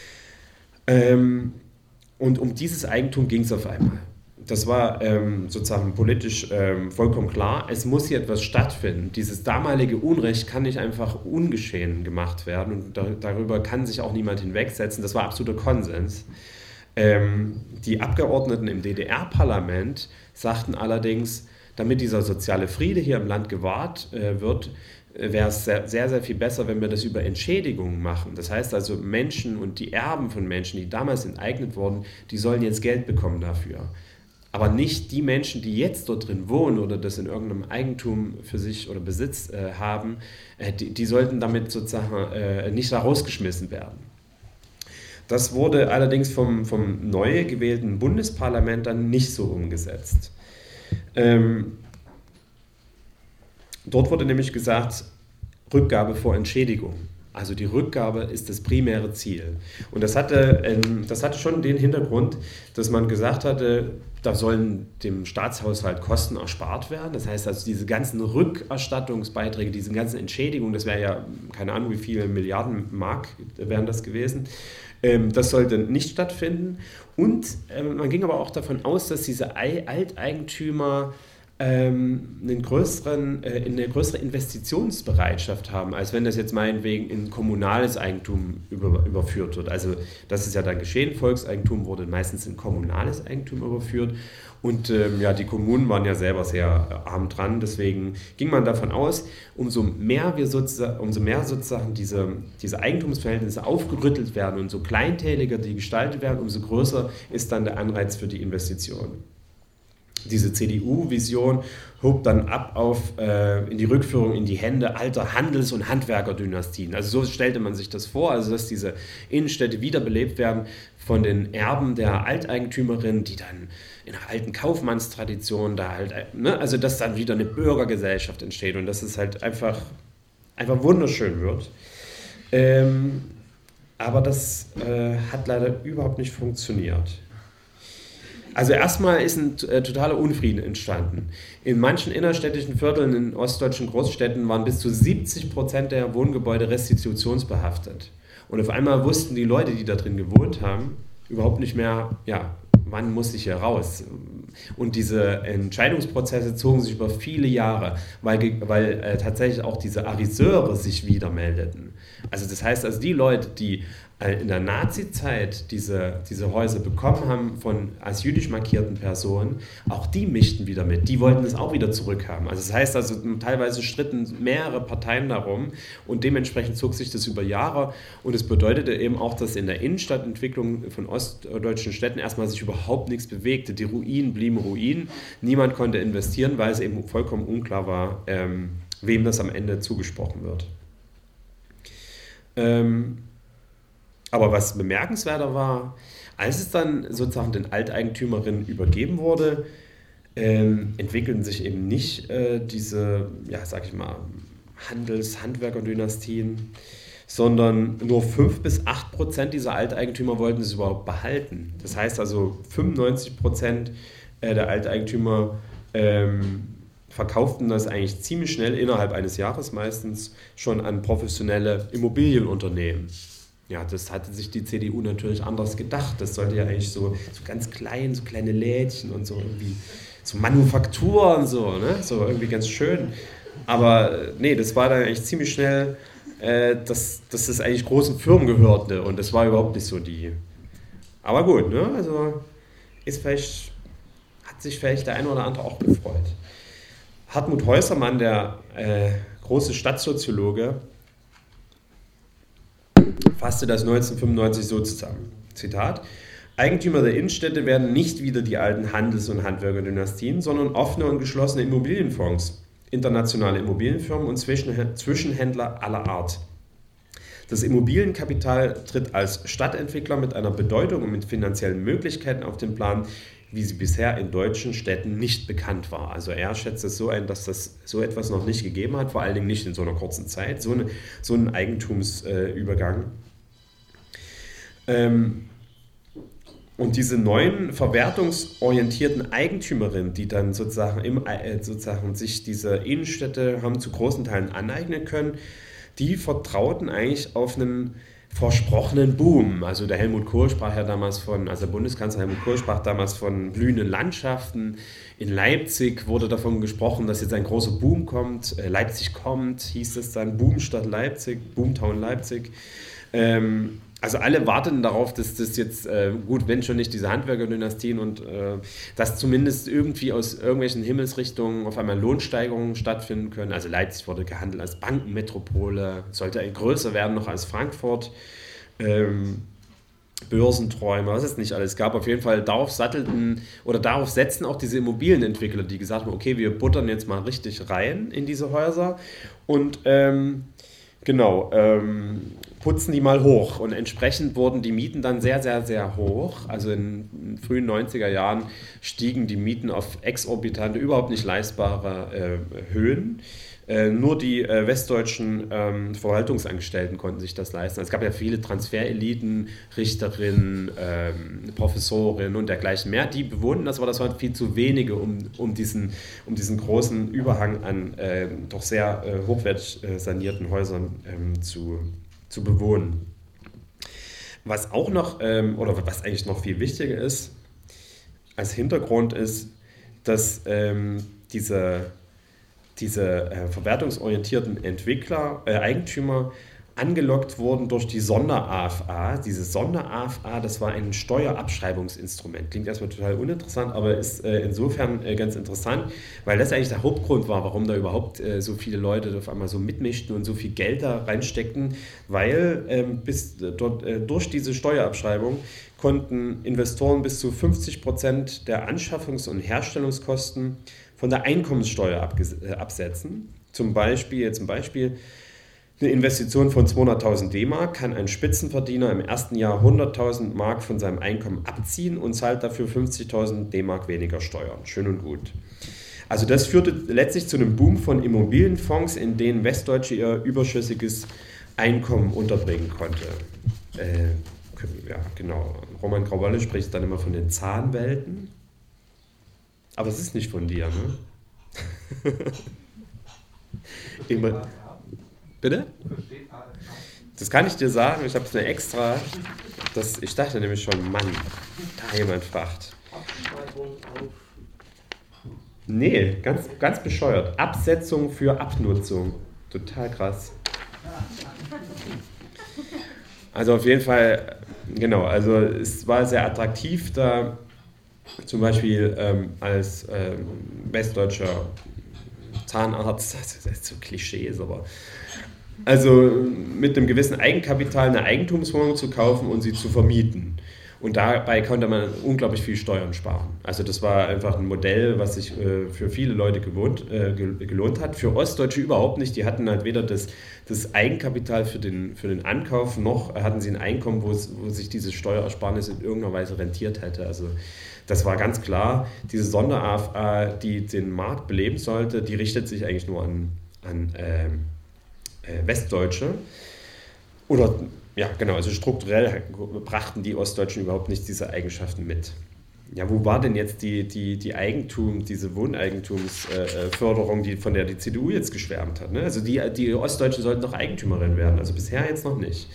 Und um dieses Eigentum ging es auf einmal. Das war sozusagen politisch vollkommen klar. Es muss hier etwas stattfinden. Dieses damalige Unrecht kann nicht einfach ungeschehen gemacht werden und darüber kann sich auch niemand hinwegsetzen. Das war absoluter Konsens. Die Abgeordneten im DDR-Parlament sagten allerdings, damit dieser soziale Friede hier im Land gewahrt wird, wäre es sehr, sehr, sehr viel besser, wenn wir das über Entschädigungen machen. Das heißt also, Menschen und die Erben von Menschen, die damals enteignet wurden, die sollen jetzt Geld bekommen dafür. Aber nicht die Menschen, die jetzt dort drin wohnen oder das in irgendeinem Eigentum für sich oder Besitz haben, die sollten damit sozusagen nicht da rausgeschmissen werden. Das wurde allerdings vom neu gewählten Bundesparlament dann nicht so umgesetzt. Dort wurde nämlich gesagt, Rückgabe vor Entschädigung. Also die Rückgabe ist das primäre Ziel. Und das hatte schon den Hintergrund, dass man gesagt hatte, da sollen dem Staatshaushalt Kosten erspart werden. Das heißt also, diese ganzen Rückerstattungsbeiträge, diese ganzen Entschädigungen, das wäre ja, keine Ahnung, wie viele Milliarden Mark wären das gewesen, das sollte nicht stattfinden. Und man ging aber auch davon aus, dass diese Alteigentümer eine größere Investitionsbereitschaft haben, als wenn das jetzt meinetwegen in kommunales Eigentum überführt wird. Also das ist ja dann geschehen, Volkseigentum wurde meistens in kommunales Eigentum überführt und die Kommunen waren ja selber sehr arm dran, deswegen ging man davon aus, umso mehr sozusagen diese Eigentumsverhältnisse aufgerüttelt werden und so kleinteiliger die gestaltet werden, umso größer ist dann der Anreiz für die Investition. Diese CDU-Vision hob dann ab in die Rückführung in die Hände alter Handels- und Handwerkerdynastien. Also so stellte man sich das vor, also dass diese Innenstädte wiederbelebt werden von den Erben der Alteigentümerin, die dann in einer alten Kaufmannstradition also dass dann wieder eine Bürgergesellschaft entsteht und dass es halt einfach wunderschön wird. Aber das hat leider überhaupt nicht funktioniert. Also erstmal ist ein totaler Unfrieden entstanden. In manchen innerstädtischen Vierteln in ostdeutschen Großstädten waren bis zu 70% der Wohngebäude restitutionsbehaftet. Und auf einmal wussten die Leute, die da drin gewohnt haben, überhaupt nicht mehr, wann muss ich hier raus? Und diese Entscheidungsprozesse zogen sich über viele Jahre, weil tatsächlich auch diese Ariseure sich wieder meldeten. Also das heißt, die Leute, die in der Nazi-Zeit diese Häuser bekommen haben als jüdisch markierten Personen, auch die mischten wieder mit. Die wollten es auch wieder zurückhaben. Also das heißt teilweise stritten mehrere Parteien darum und dementsprechend zog sich das über Jahre und es bedeutete eben auch, dass in der Innenstadtentwicklung von ostdeutschen Städten erstmal sich überhaupt nichts bewegte. Die Ruinen blieben Ruinen. Niemand konnte investieren, weil es eben vollkommen unklar war, wem das am Ende zugesprochen wird. Aber was bemerkenswerter war, als es dann sozusagen den Alteigentümerinnen übergeben wurde, entwickelten sich eben nicht diese, Handwerkerdynastien, sondern nur 5-8% dieser Alteigentümer wollten es überhaupt behalten. Das heißt also 95% der Alteigentümer verkauften das eigentlich ziemlich schnell, innerhalb eines Jahres meistens, schon an professionelle Immobilienunternehmen. Ja, das hatte sich die CDU natürlich anders gedacht. Das sollte ja eigentlich so ganz klein, so kleine Lädchen und so irgendwie so Manufakturen, so irgendwie ganz schön. Aber nee, das war dann eigentlich ziemlich schnell, dass das eigentlich großen Firmen gehörte und das war überhaupt nicht so die. Aber gut, ne? Also hat sich vielleicht der eine oder andere auch gefreut. Hartmut Häusermann, der große Stadtsoziologe, fasste das 1995 so zusammen. Zitat: Eigentümer der Innenstädte werden nicht wieder die alten Handels- und Handwerkerdynastien, sondern offene und geschlossene Immobilienfonds, internationale Immobilienfirmen und Zwischenhändler aller Art. Das Immobilienkapital tritt als Stadtentwickler mit einer Bedeutung und mit finanziellen Möglichkeiten auf den Plan, wie sie bisher in deutschen Städten nicht bekannt war. Also er schätzt es so ein, dass das so etwas noch nicht gegeben hat, vor allen Dingen nicht in so einer kurzen Zeit, so einen Eigentumsübergang. Und diese neuen verwertungsorientierten Eigentümerinnen, die dann sozusagen sich diese Innenstädte haben zu großen Teilen aneignen können, die vertrauten eigentlich auf einen versprochenen Boom. Also der Helmut Kohl sprach ja damals der Bundeskanzler Helmut Kohl sprach damals von blühenden Landschaften. In Leipzig wurde davon gesprochen, dass jetzt ein großer Boom kommt. Leipzig kommt, hieß es dann, Boomstadt Leipzig, Boomtown Leipzig. Also alle warteten darauf, dass das jetzt, wenn schon nicht diese Handwerkerdynastien und dass zumindest irgendwie aus irgendwelchen Himmelsrichtungen auf einmal Lohnsteigerungen stattfinden können. Also Leipzig wurde gehandelt als Bankenmetropole, sollte größer werden noch als Frankfurt. Börsenträume, was es nicht alles gab. Auf jeden Fall darauf setzten auch diese Immobilienentwickler, die gesagt haben, okay, wir buttern jetzt mal richtig rein in diese Häuser und putzen die mal hoch. Und entsprechend wurden die Mieten dann sehr, sehr, sehr hoch. Also in den frühen 90er Jahren stiegen die Mieten auf exorbitante, überhaupt nicht leistbare Höhen. Nur die westdeutschen Verwaltungsangestellten konnten sich das leisten. Also es gab ja viele Transfereliten, Richterinnen, Professorinnen und dergleichen mehr, die bewohnten das, aber das waren viel zu wenige, um diesen großen Überhang an doch sehr hochwertig sanierten Häusern zu bewohnen. Was auch noch, oder was eigentlich noch viel wichtiger ist, als Hintergrund ist, dass diese verwertungsorientierten Eigentümer angelockt wurden durch die Sonder-AFA. Diese Sonder-AFA, das war ein Steuerabschreibungsinstrument. Klingt erstmal total uninteressant, aber ist insofern ganz interessant, weil das eigentlich der Hauptgrund war, warum da überhaupt so viele Leute auf einmal so mitmischten und so viel Geld da reinsteckten, weil durch diese Steuerabschreibung konnten Investoren bis zu 50% der Anschaffungs- und Herstellungskosten von der Einkommenssteuer absetzen. Zum Beispiel, eine Investition von 200.000 D-Mark kann ein Spitzenverdiener im ersten Jahr 100.000 Mark von seinem Einkommen abziehen und zahlt dafür 50.000 D-Mark weniger Steuern. Schön und gut. Also das führte letztlich zu einem Boom von Immobilienfonds, in denen Westdeutsche ihr überschüssiges Einkommen unterbringen konnte. Ja, genau. Roman Grauwalle spricht dann immer von den Zahnwelten. Aber es ist nicht von dir, ne? Immer. Bitte? Das kann ich dir sagen, ich habe es mir extra. Ich dachte nämlich schon, Mann, da jemand fragt. Nee, ganz bescheuert. Absetzung für Abnutzung. Total krass. Also auf jeden Fall, genau, also es war sehr attraktiv, da zum Beispiel als westdeutscher Zahnarzt, das ist so Klischees, aber also mit einem gewissen Eigenkapital eine Eigentumswohnung zu kaufen und sie zu vermieten. Und dabei konnte man unglaublich viel Steuern sparen. Also das war einfach ein Modell, was sich für viele Leute gelohnt hat. Für Ostdeutsche überhaupt nicht. Die hatten halt weder das Eigenkapital für den Ankauf, noch hatten sie ein Einkommen, wo sich diese Steuerersparnis in irgendeiner Weise rentiert hätte. Also das war ganz klar. Diese Sonder-AFA, die den Markt beleben sollte, die richtet sich eigentlich nur an Westdeutsche. Oder ja, genau, also strukturell brachten die Ostdeutschen überhaupt nicht diese Eigenschaften mit. Ja, wo war denn jetzt diese Wohneigentumsförderung, von der die CDU jetzt geschwärmt hat? Ne? Also die Ostdeutschen sollten doch Eigentümerinnen werden, also bisher jetzt noch nicht.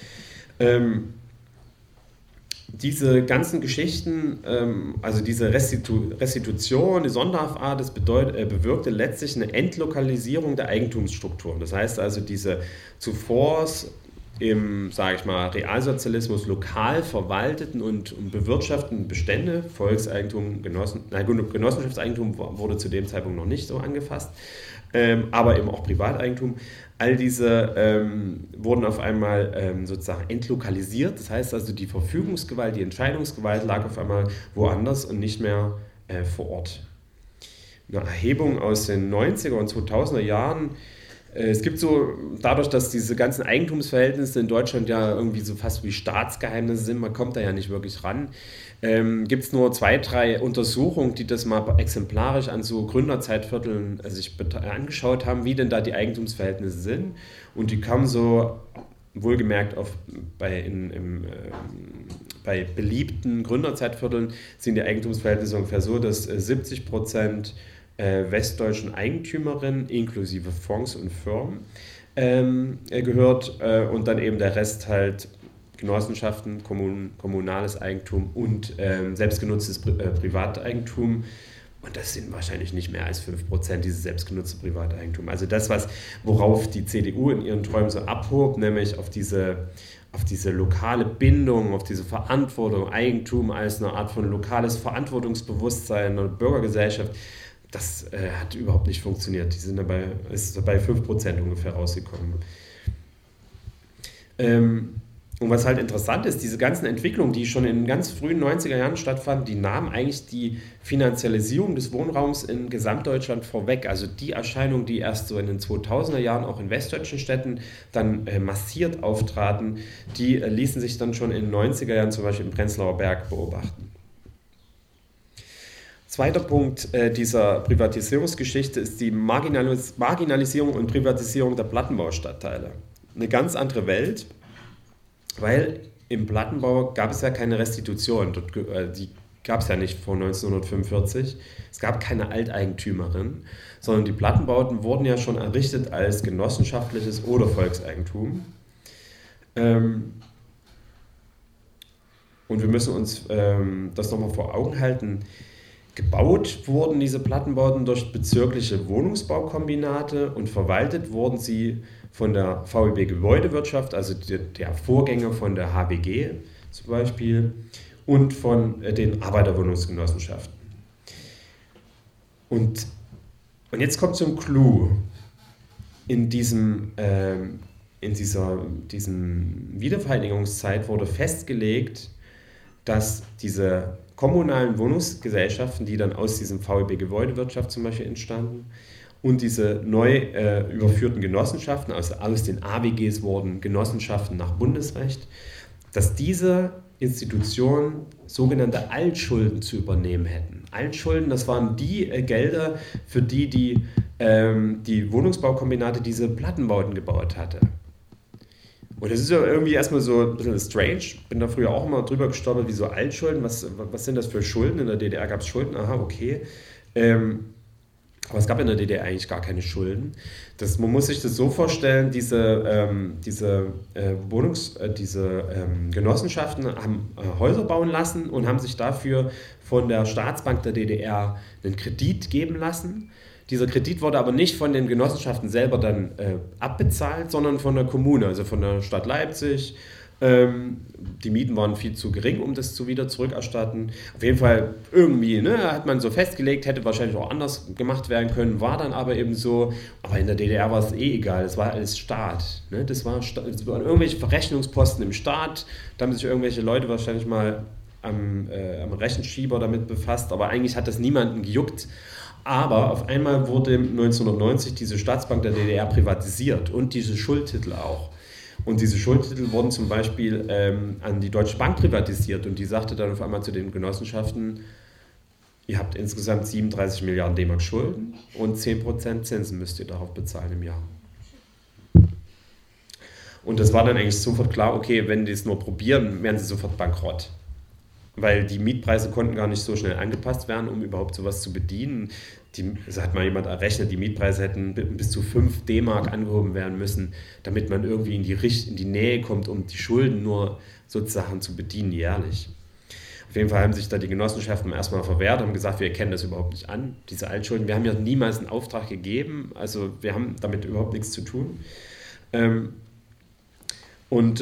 Diese ganzen Geschichten, also diese Restitution, die Sonder-AFA, das bewirkte letztlich eine Entlokalisierung der Eigentumsstrukturen. Das heißt also, diese zuvor im, sage ich mal, Realsozialismus lokal verwalteten und bewirtschafteten Bestände, Volkseigentum, Genossenschaftseigentum wurde zu dem Zeitpunkt noch nicht so angefasst, aber eben auch Privateigentum, all diese wurden auf einmal sozusagen entlokalisiert. Das heißt also, die Verfügungsgewalt, die Entscheidungsgewalt lag auf einmal woanders und nicht mehr vor Ort. Eine Erhebung aus den 90er und 2000er Jahren. Es gibt so, dadurch, dass diese ganzen Eigentumsverhältnisse in Deutschland ja irgendwie so fast wie Staatsgeheimnisse sind, man kommt da ja nicht wirklich ran, gibt es nur 2, 3 Untersuchungen, die das mal exemplarisch an so Gründerzeitvierteln sich angeschaut haben, wie denn da die Eigentumsverhältnisse sind. Und die kamen so, wohlgemerkt, bei beliebten Gründerzeitvierteln sind die Eigentumsverhältnisse ungefähr so, dass 70% westdeutschen Eigentümerinnen inklusive Fonds und Firmen gehört und dann eben der Rest halt Genossenschaften, kommunales Eigentum und selbstgenutztes Privateigentum. Und das sind wahrscheinlich nicht mehr als 5% dieses selbstgenutzte Privateigentum. Also das, worauf die CDU in ihren Träumen so abhob, nämlich auf diese lokale Bindung, auf diese Verantwortung, Eigentum als eine Art von lokales Verantwortungsbewusstsein einer Bürgergesellschaft, das hat überhaupt nicht funktioniert. Die sind ist bei 5% ungefähr rausgekommen. Und was halt interessant ist, diese ganzen Entwicklungen, die schon in ganz frühen 90er Jahren stattfanden, die nahmen eigentlich die Finanzialisierung des Wohnraums in Gesamtdeutschland vorweg. Also die Erscheinungen, die erst so in den 2000er Jahren auch in westdeutschen Städten dann massiert auftraten, die ließen sich dann schon in den 90er Jahren zum Beispiel im Prenzlauer Berg beobachten. Zweiter Punkt dieser Privatisierungsgeschichte ist die Marginalisierung und Privatisierung der Plattenbaustadtteile. Eine ganz andere Welt, weil im Plattenbau gab es ja keine Restitution, die gab es ja nicht vor 1945. Es gab keine Alteigentümerin, sondern die Plattenbauten wurden ja schon errichtet als genossenschaftliches oder Volkseigentum. Und wir müssen uns das nochmal vor Augen halten. Gebaut wurden diese Plattenbauten durch bezirkliche Wohnungsbaukombinate und verwaltet wurden sie von der VEB Gebäudewirtschaft, also der Vorgänger von der HWG zum Beispiel, und von den Arbeiterwohnungsgenossenschaften. Und jetzt kommt so ein Clou in diesem Wiedervereinigungszeit wurde festgelegt, dass diese kommunalen Wohnungsgesellschaften, die dann aus diesem VEB Gebäudewirtschaft zum Beispiel entstanden, und diese neu überführten Genossenschaften, also aus den AWGs wurden Genossenschaften nach Bundesrecht, dass diese Institutionen sogenannte Altschulden zu übernehmen hätten. Altschulden, das waren die Gelder, für die Wohnungsbaukombinate diese Plattenbauten gebaut hatte. Und das ist ja irgendwie erstmal so ein bisschen strange. Ich bin da früher auch immer drüber gestolpert, wie so Altschulden, was sind das für Schulden? In der DDR gab es Schulden, aha, okay. Aber es gab in der DDR eigentlich gar keine Schulden. Man muss sich das so vorstellen, diese Genossenschaften haben Häuser bauen lassen und haben sich dafür von der Staatsbank der DDR einen Kredit geben lassen. Dieser Kredit wurde aber nicht von den Genossenschaften selber dann abbezahlt, sondern von der Kommune, also von der Stadt Leipzig. Die Mieten waren viel zu gering, um das wieder zurückerstatten. Auf jeden Fall irgendwie hat man so festgelegt, hätte wahrscheinlich auch anders gemacht werden können, war dann aber eben so. Aber in der DDR war es egal, das war alles Staat. Das waren irgendwelche Verrechnungsposten im Staat, da haben sich irgendwelche Leute wahrscheinlich mal am Rechenschieber damit befasst, aber eigentlich hat das niemanden gejuckt. Aber auf einmal wurde 1990 diese Staatsbank der DDR privatisiert und diese Schuldtitel auch. Und diese Schuldtitel wurden zum Beispiel an die Deutsche Bank privatisiert und die sagte dann auf einmal zu den Genossenschaften, ihr habt insgesamt 37 Milliarden D-Mark Schulden und 10% Zinsen müsst ihr darauf bezahlen im Jahr. Und das war dann eigentlich sofort klar, okay, wenn die es nur probieren, werden sie sofort bankrott. Weil die Mietpreise konnten gar nicht so schnell angepasst werden, um überhaupt sowas zu bedienen. Das hat mal jemand errechnet, die Mietpreise hätten bis zu 5 D-Mark angehoben werden müssen, damit man irgendwie in die Nähe kommt, um die Schulden nur sozusagen zu bedienen jährlich. Auf jeden Fall haben sich da die Genossenschaften erstmal verwehrt und haben gesagt, wir erkennen das überhaupt nicht an, diese Altschulden. Wir haben ja niemals einen Auftrag gegeben, also wir haben damit überhaupt nichts zu tun. Und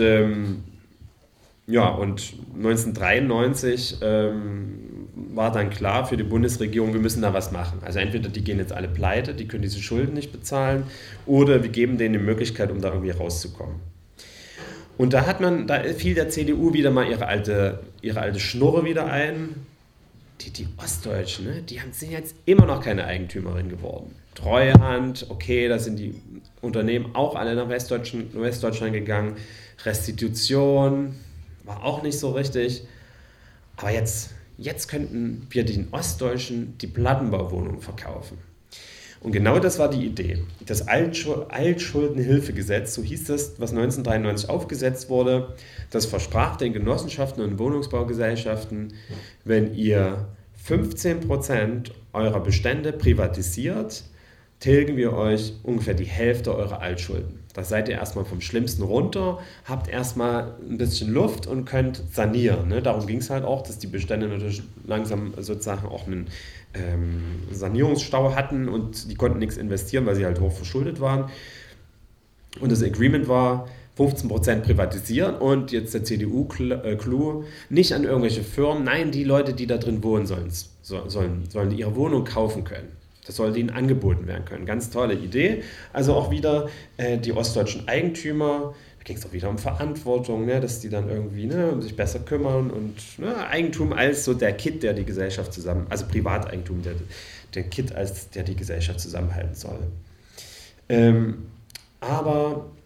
1993 war dann klar für die Bundesregierung, wir müssen da was machen. Also entweder die gehen jetzt alle pleite, die können diese Schulden nicht bezahlen, oder wir geben denen eine Möglichkeit, um da irgendwie rauszukommen. Und da fiel der CDU wieder mal ihre alte Schnurre wieder ein. Die Ostdeutschen, die sind jetzt immer noch keine Eigentümerin geworden. Treuhand, okay, da sind die Unternehmen auch alle nach Westdeutschland gegangen. Restitution war auch nicht so richtig. Aber jetzt könnten wir den Ostdeutschen die Plattenbauwohnung verkaufen. Und genau das war die Idee. Das Altschuldenhilfegesetz, so hieß das, was 1993 aufgesetzt wurde, das versprach den Genossenschaften und Wohnungsbaugesellschaften, wenn ihr 15% eurer Bestände privatisiert, tilgen wir euch ungefähr die Hälfte eurer Altschulden. Da seid ihr erstmal vom Schlimmsten runter, habt erstmal ein bisschen Luft und könnt sanieren. Darum ging es halt auch, dass die Bestände natürlich langsam sozusagen auch einen Sanierungsstau hatten und die konnten nichts investieren, weil sie halt hoch verschuldet waren. Und das Agreement war 15% privatisieren und jetzt der CDU-Clou, nicht an irgendwelche Firmen, nein, die Leute, die da drin wohnen, sollen ihre Wohnung kaufen können. Das sollte ihnen angeboten werden können. Ganz tolle Idee. Also auch wieder die ostdeutschen Eigentümer, da ging es auch wieder um Verantwortung, dass die dann irgendwie sich besser kümmern und Eigentum als so der Kitt, der die Gesellschaft also Privateigentum, der Kitt, als der die Gesellschaft zusammenhalten soll. Aber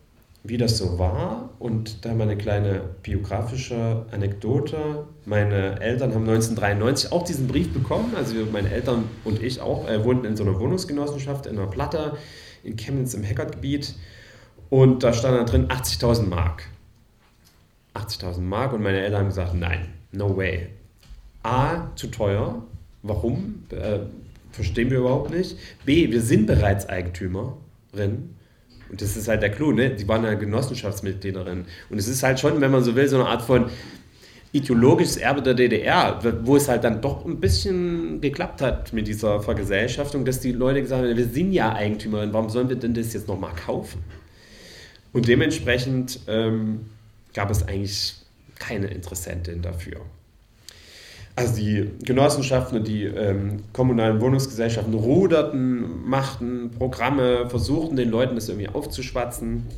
wie das so war und da mal eine kleine biografische Anekdote. Meine Eltern haben 1993 auch diesen Brief bekommen, also meine Eltern und ich auch, wohnten in so einer Wohnungsgenossenschaft in einer Platte in Chemnitz im Heckertgebiet und da stand da drin 80.000 Mark. 80.000 Mark und meine Eltern haben gesagt, nein, no way. A, zu teuer. Warum? Verstehen wir überhaupt nicht. B, wir sind bereits Eigentümerin. Und das ist halt der Clou, ne? Die waren ja Genossenschaftsmitgliederin. Und es ist halt schon, wenn man so will, so eine Art von ideologisches Erbe der DDR, wo es halt dann doch ein bisschen geklappt hat mit dieser Vergesellschaftung, dass die Leute gesagt haben, wir sind ja Eigentümerin, warum sollen wir denn das jetzt nochmal kaufen? Und dementsprechend gab es eigentlich keine Interessentin dafür. Also die Genossenschaften und die kommunalen Wohnungsgesellschaften ruderten, machten Programme, versuchten den Leuten das irgendwie aufzuschwatzen.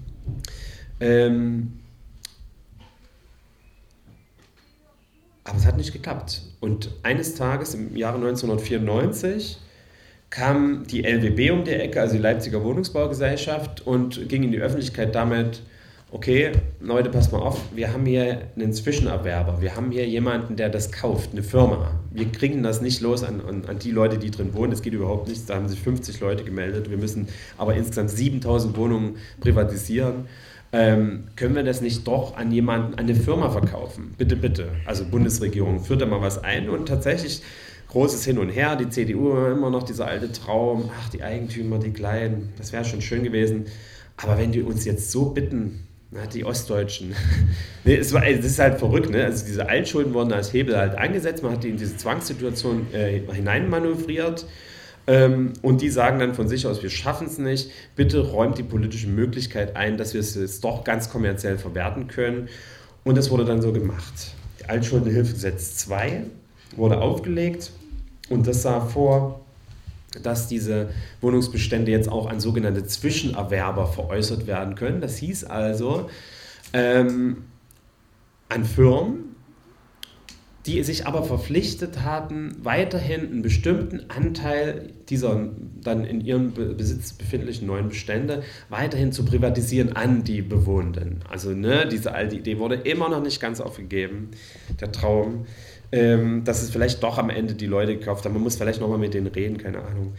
Aber es hat nicht geklappt. Und eines Tages im Jahre 1994 kam die LWB um die Ecke, also die Leipziger Wohnungsbaugesellschaft, und ging in die Öffentlichkeit damit, okay, Leute, passt mal auf, wir haben hier einen Zwischenerwerber, wir haben hier jemanden, der das kauft, eine Firma. Wir kriegen das nicht los an die Leute, die drin wohnen, das geht überhaupt nicht, da haben sich 50 Leute gemeldet, wir müssen aber insgesamt 7.000 Wohnungen privatisieren. Können wir das nicht doch an jemanden, an eine Firma verkaufen? Bitte, bitte. Also Bundesregierung, führt da mal was ein und tatsächlich großes Hin und Her, die CDU immer noch dieser alte Traum, ach, die Eigentümer, die Kleinen, das wäre schon schön gewesen. Aber wenn die uns jetzt so bitten, die Ostdeutschen. Nee, das ist halt verrückt, ne? Also diese Altschulden wurden als Hebel halt eingesetzt, man hat die in diese Zwangssituation hineinmanövriert und die sagen dann von sich aus, wir schaffen es nicht, bitte räumt die politische Möglichkeit ein, dass wir es jetzt doch ganz kommerziell verwerten können und das wurde dann so gemacht. Die Altschuldenhilfegesetz 2 wurde aufgelegt und das sah vor, dass diese Wohnungsbestände jetzt auch an sogenannte Zwischenerwerber veräußert werden können. Das hieß also an Firmen, die sich aber verpflichtet hatten, weiterhin einen bestimmten Anteil dieser dann in ihrem Besitz befindlichen neuen Bestände weiterhin zu privatisieren an die Bewohnenden. Also ne, diese alte Idee wurde immer noch nicht ganz aufgegeben, der Traum, dass es vielleicht doch am Ende die Leute gekauft haben. Man muss vielleicht nochmal mit denen reden, keine Ahnung.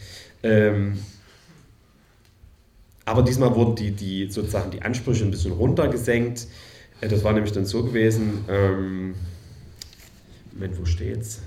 Aber diesmal wurden die sozusagen die Ansprüche ein bisschen runtergesenkt. Das war nämlich dann so gewesen, Moment, wo steht's?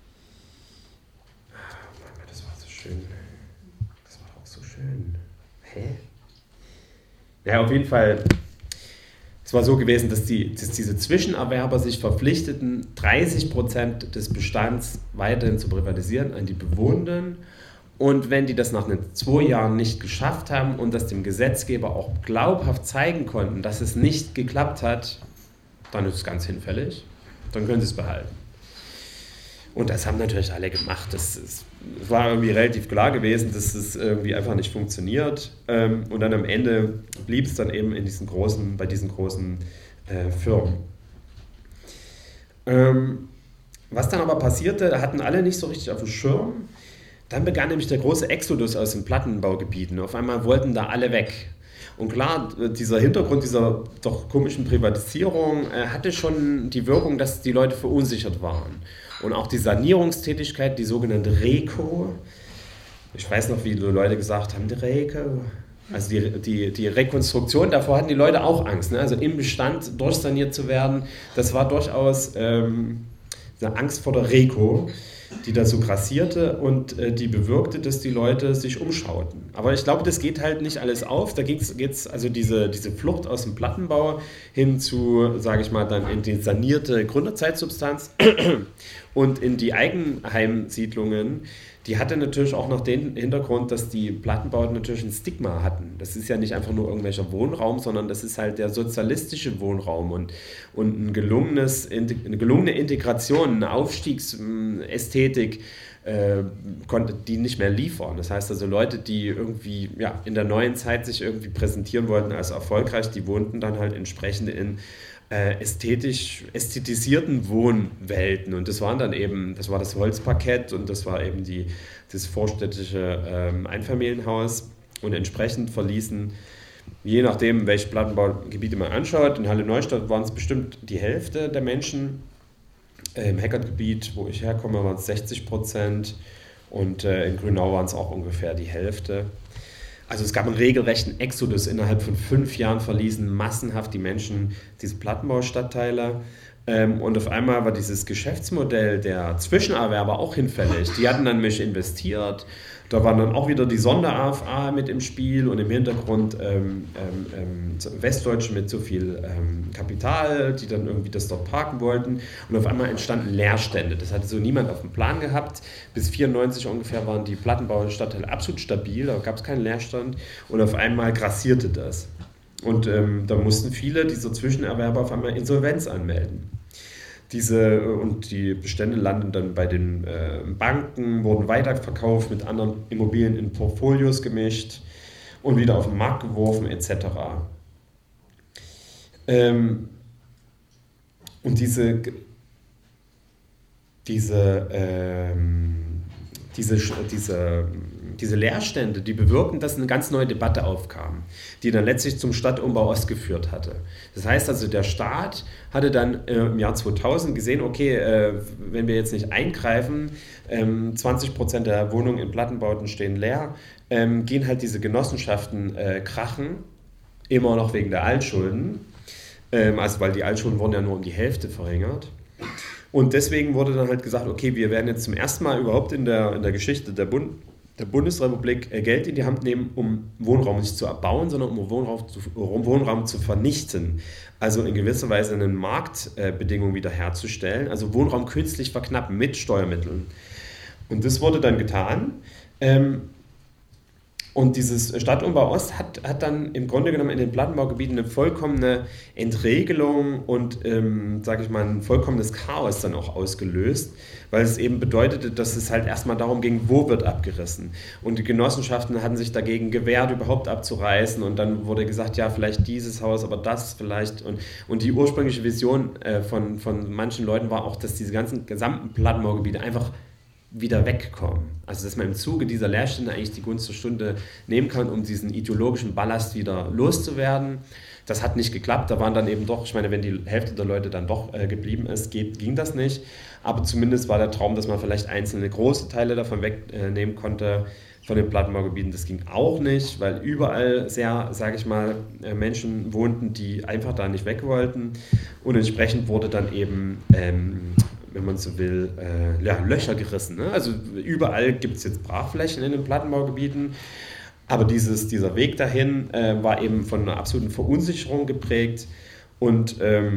Mann, das war so schön. Das war auch so schön. Hä? Ja, auf jeden Fall. Es war so gewesen, dass diese Zwischenerwerber sich verpflichteten, 30% des Bestands weiterhin zu privatisieren an die Bewohnenden. Und wenn die das nach 2 Jahren nicht geschafft haben und das dem Gesetzgeber auch glaubhaft zeigen konnten, dass es nicht geklappt hat, dann ist es ganz hinfällig, dann können sie es behalten. Und das haben natürlich alle gemacht. Es war irgendwie relativ klar gewesen, dass es irgendwie einfach nicht funktioniert. Und dann am Ende blieb es dann eben bei diesen großen Firmen. Was dann aber passierte, da hatten alle nicht so richtig auf dem Schirm. Dann begann nämlich der große Exodus aus den Plattenbaugebieten. Auf einmal wollten da alle weg. Und klar, dieser Hintergrund dieser doch komischen Privatisierung hatte schon die Wirkung, dass die Leute verunsichert waren. Und auch die Sanierungstätigkeit, die sogenannte REKO, ich weiß noch, wie die Leute gesagt haben, die REKO, also die Rekonstruktion, davor hatten die Leute auch Angst, ne? Also im Bestand durchsaniert zu werden, das war durchaus eine Angst vor der REKO, die da so grassierte und die bewirkte, dass die Leute sich umschauten. Aber ich glaube, das geht halt nicht alles auf. Da geht's also diese Flucht aus dem Plattenbau hin zu, sage ich mal, dann in die sanierte Gründerzeit-Substanz und in die Eigenheimsiedlungen. Die hatte natürlich auch noch den Hintergrund, dass die Plattenbauten natürlich ein Stigma hatten. Das ist ja nicht einfach nur irgendwelcher Wohnraum, sondern das ist halt der sozialistische Wohnraum und eine gelungene Integration, eine Aufstiegsästhetik konnte die nicht mehr liefern. Das heißt also Leute, die irgendwie in der neuen Zeit sich irgendwie präsentieren wollten als erfolgreich, die wohnten dann halt entsprechend in ästhetisierten Wohnwelten und das war das Holzparkett und das war eben das vorstädtische Einfamilienhaus und entsprechend verließen Je nachdem, welche Plattenbaugebiete man anschaut, in Halle Neustadt waren es bestimmt die Hälfte der Menschen. Im Heckertgebiet, wo ich herkomme, waren es 60% und in Grünau waren es auch ungefähr die Hälfte. Also es gab einen regelrechten Exodus. Innerhalb von 5 Jahren verließen massenhaft die Menschen diese Plattenbaustadtteile. Und auf einmal war dieses Geschäftsmodell der Zwischenerwerber auch hinfällig. Die hatten dann nämlich investiert. Da waren dann auch wieder die Sonder-AFA mit im Spiel und im Hintergrund Westdeutsche mit so viel Kapital, die dann irgendwie das dort parken wollten. Und auf einmal entstanden Leerstände. Das hatte so niemand auf dem Plan gehabt. Bis 1994 ungefähr waren die Plattenbaustadtteile absolut stabil, da gab es keinen Leerstand. Und auf einmal grassierte das. Und da mussten viele dieser Zwischenerwerber auf einmal Insolvenz anmelden. Und die Bestände landen dann bei den Banken, wurden weiterverkauft, mit anderen Immobilien in Portfolios gemischt und wieder auf den Markt geworfen etc. Und diese Leerstände, die bewirkten, dass eine ganz neue Debatte aufkam, die dann letztlich zum Stadtumbau Ost geführt hatte. Das heißt also, der Staat hatte dann im Jahr 2000 gesehen, okay, wenn wir jetzt nicht eingreifen, 20% der Wohnungen in Plattenbauten stehen leer, gehen halt diese Genossenschaften krachen, immer noch wegen der Altschulden, also weil die Altschulden wurden ja nur um die Hälfte verringert. Und deswegen wurde dann halt gesagt, okay, wir werden jetzt zum ersten Mal überhaupt in der Geschichte der Bundesrepublik Geld in die Hand nehmen, um Wohnraum nicht zu erbauen, sondern um Wohnraum zu vernichten. Also in gewisser Weise eine Marktbedingung wiederherzustellen, also Wohnraum künstlich verknappen mit Steuermitteln. Und das wurde dann getan. Und dieses Stadtumbau Ost hat dann im Grunde genommen in den Plattenbaugebieten eine vollkommene Entregelung und, sage ich mal, ein vollkommenes Chaos dann auch ausgelöst, weil es eben bedeutete, dass es halt erstmal darum ging, wo wird abgerissen. Und die Genossenschaften hatten sich dagegen gewehrt, überhaupt abzureißen, und dann wurde gesagt, ja, vielleicht dieses Haus, aber das vielleicht. Und die ursprüngliche Vision von manchen Leuten war auch, dass diese gesamten Plattenbaugebiete einfach wieder wegkommen. Also dass man im Zuge dieser Leerstände eigentlich die Gunst zur Stunde nehmen kann, um diesen ideologischen Ballast wieder loszuwerden. Das hat nicht geklappt, da waren dann eben doch, ich meine, wenn die Hälfte der Leute dann doch geblieben ist, ging das nicht. Aber zumindest war der Traum, dass man vielleicht einzelne große Teile davon wegnehmen konnte, von den Plattenbaugebieten. Das ging auch nicht, weil überall sehr, sage ich mal, Menschen wohnten, die einfach da nicht weg wollten. Und entsprechend wurde dann eben wenn man so will, Löcher gerissen. Ne? Also überall gibt es jetzt Brachflächen in den Plattenbaugebieten, aber dieser Weg dahin war eben von einer absoluten Verunsicherung geprägt, und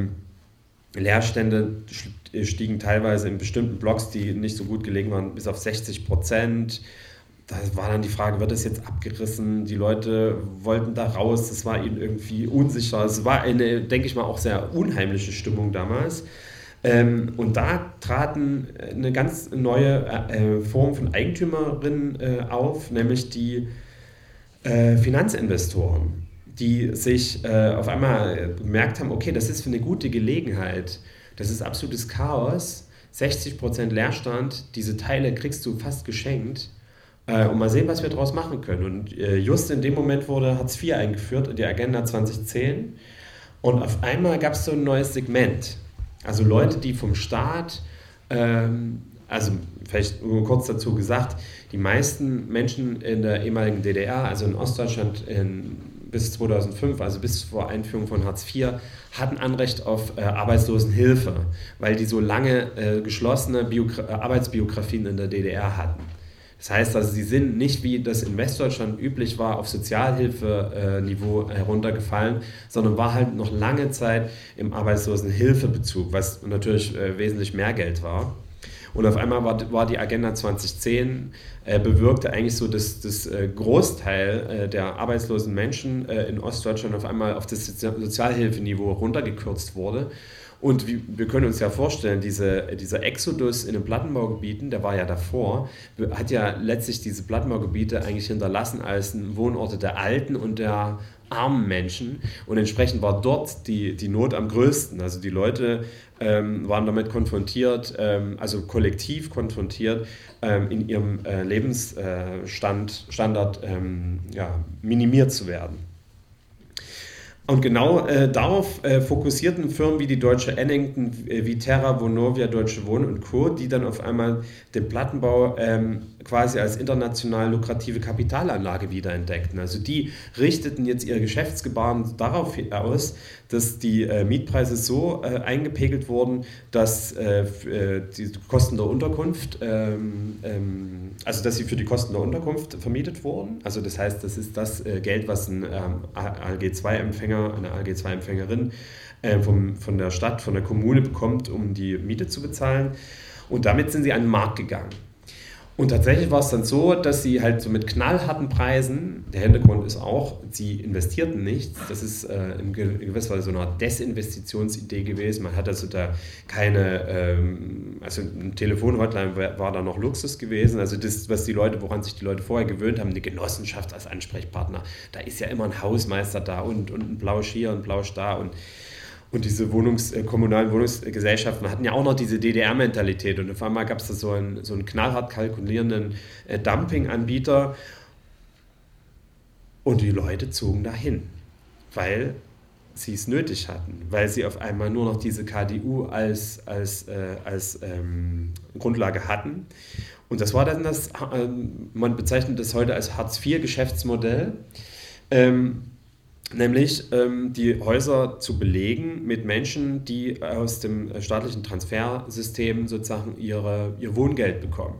Leerstände stiegen teilweise in bestimmten Blocks, die nicht so gut gelegen waren, bis auf 60%. Da war dann die Frage, wird das jetzt abgerissen? Die Leute wollten da raus, das war ihnen irgendwie unsicher. Es war eine, denke ich mal, auch sehr unheimliche Stimmung damals. Und da traten eine ganz neue Form von Eigentümerinnen auf, nämlich die Finanzinvestoren, die sich auf einmal bemerkt haben, okay, das ist für eine gute Gelegenheit, das ist absolutes Chaos, 60% Leerstand, diese Teile kriegst du fast geschenkt, und mal sehen, was wir daraus machen können. Und just in dem Moment wurde Hartz IV eingeführt, die Agenda 2010, und auf einmal gab es so ein neues Segment. Also Leute, die vom Staat, also vielleicht nur kurz dazu gesagt, die meisten Menschen in der ehemaligen DDR, also in Ostdeutschland bis 2005, also bis vor Einführung von Hartz IV, hatten Anrecht auf Arbeitslosenhilfe, weil die so lange geschlossene Arbeitsbiografien in der DDR hatten. Das heißt also, sie sind nicht, wie das in Westdeutschland üblich war, auf Sozialhilfeniveau heruntergefallen, sondern war halt noch lange Zeit im Arbeitslosenhilfebezug, was natürlich wesentlich mehr Geld war. Und auf einmal war die Agenda 2010, bewirkte eigentlich so, dass das Großteil der arbeitslosen Menschen in Ostdeutschland auf einmal auf das Sozialhilfeniveau runtergekürzt wurde. Und wir können uns ja vorstellen, dieser Exodus in den Plattenbaugebieten, der war ja davor, hat ja letztlich diese Plattenbaugebiete eigentlich hinterlassen als Wohnorte der alten und der armen Menschen. Und entsprechend war dort die Not am größten. Also die Leute waren damit konfrontiert, also kollektiv konfrontiert, in ihrem Lebensstandard minimiert zu werden. Und genau darauf fokussierten Firmen wie die Deutsche Ennington, Viterra, Vonovia, Deutsche Wohnen und Co., die dann auf einmal den Plattenbau quasi als international lukrative Kapitalanlage wiederentdeckten. Also die richteten jetzt ihr Geschäftsgebaren darauf aus, dass die Mietpreise so eingepegelt wurden, dass die Kosten der Unterkunft, also dass sie für die Kosten der Unterkunft vermietet wurden. Also das heißt, das ist das Geld, was ein ALG-2-Empfänger, eine ALG-2-Empfängerin von der Stadt, von der Kommune bekommt, um die Miete zu bezahlen. Und damit sind sie an den Markt gegangen. Und tatsächlich war es dann so, dass sie halt so mit knallharten Preisen, der Hintergrund ist auch, sie investierten nichts. Das ist in gewisser Weise so eine Desinvestitionsidee gewesen. Man hat also da keine, also ein Telefonhotline war da noch Luxus gewesen. Also das, woran sich die Leute vorher gewöhnt haben, eine Genossenschaft als Ansprechpartner. Da ist ja immer ein Hausmeister da und ein Blausch hier und Blausch da und diese kommunalen Wohnungsgesellschaften hatten ja auch noch diese DDR-Mentalität. Und auf einmal gab es da so einen knallhart kalkulierenden Dumping-Anbieter. Und die Leute zogen dahin, weil sie es nötig hatten. Weil sie auf einmal nur noch diese KDU als Grundlage hatten. Und das war dann man bezeichnet das heute als Hartz-IV-Geschäftsmodell. Nämlich die Häuser zu belegen mit Menschen, die aus dem staatlichen Transfersystem sozusagen ihr Wohngeld bekommen.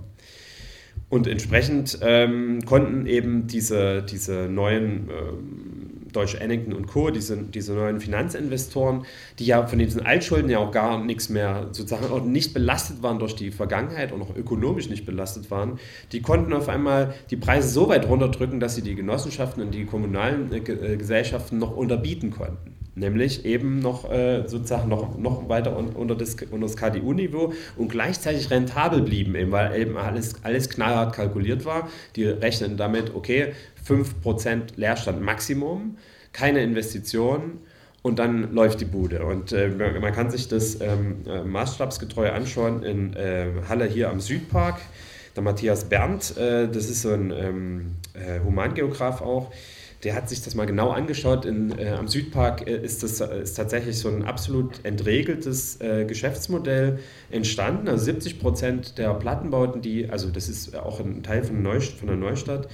Und entsprechend konnten eben diese neuen Deutsche Ennington und Co., diese neuen Finanzinvestoren, die ja von diesen Altschulden ja auch gar nichts mehr, sozusagen auch nicht belastet waren durch die Vergangenheit und auch ökonomisch nicht belastet waren, die konnten auf einmal die Preise so weit runterdrücken, dass sie die Genossenschaften und die kommunalen Gesellschaften noch unterbieten konnten. Nämlich eben noch sozusagen noch weiter unter das KDU-Niveau und gleichzeitig rentabel blieben, eben, weil eben alles knallhart kalkuliert war. Die rechnen damit, okay, 5% Leerstand Maximum, keine Investitionen und dann läuft die Bude. Und man kann sich das maßstabsgetreu anschauen in Halle hier am Südpark. Der Matthias Berndt, das ist so ein Humangeograf auch, der hat sich das mal genau angeschaut. Am Südpark ist tatsächlich so ein absolut entregeltes Geschäftsmodell entstanden. Also 70% der Plattenbauten, also das ist auch ein Teil von der Neustadt,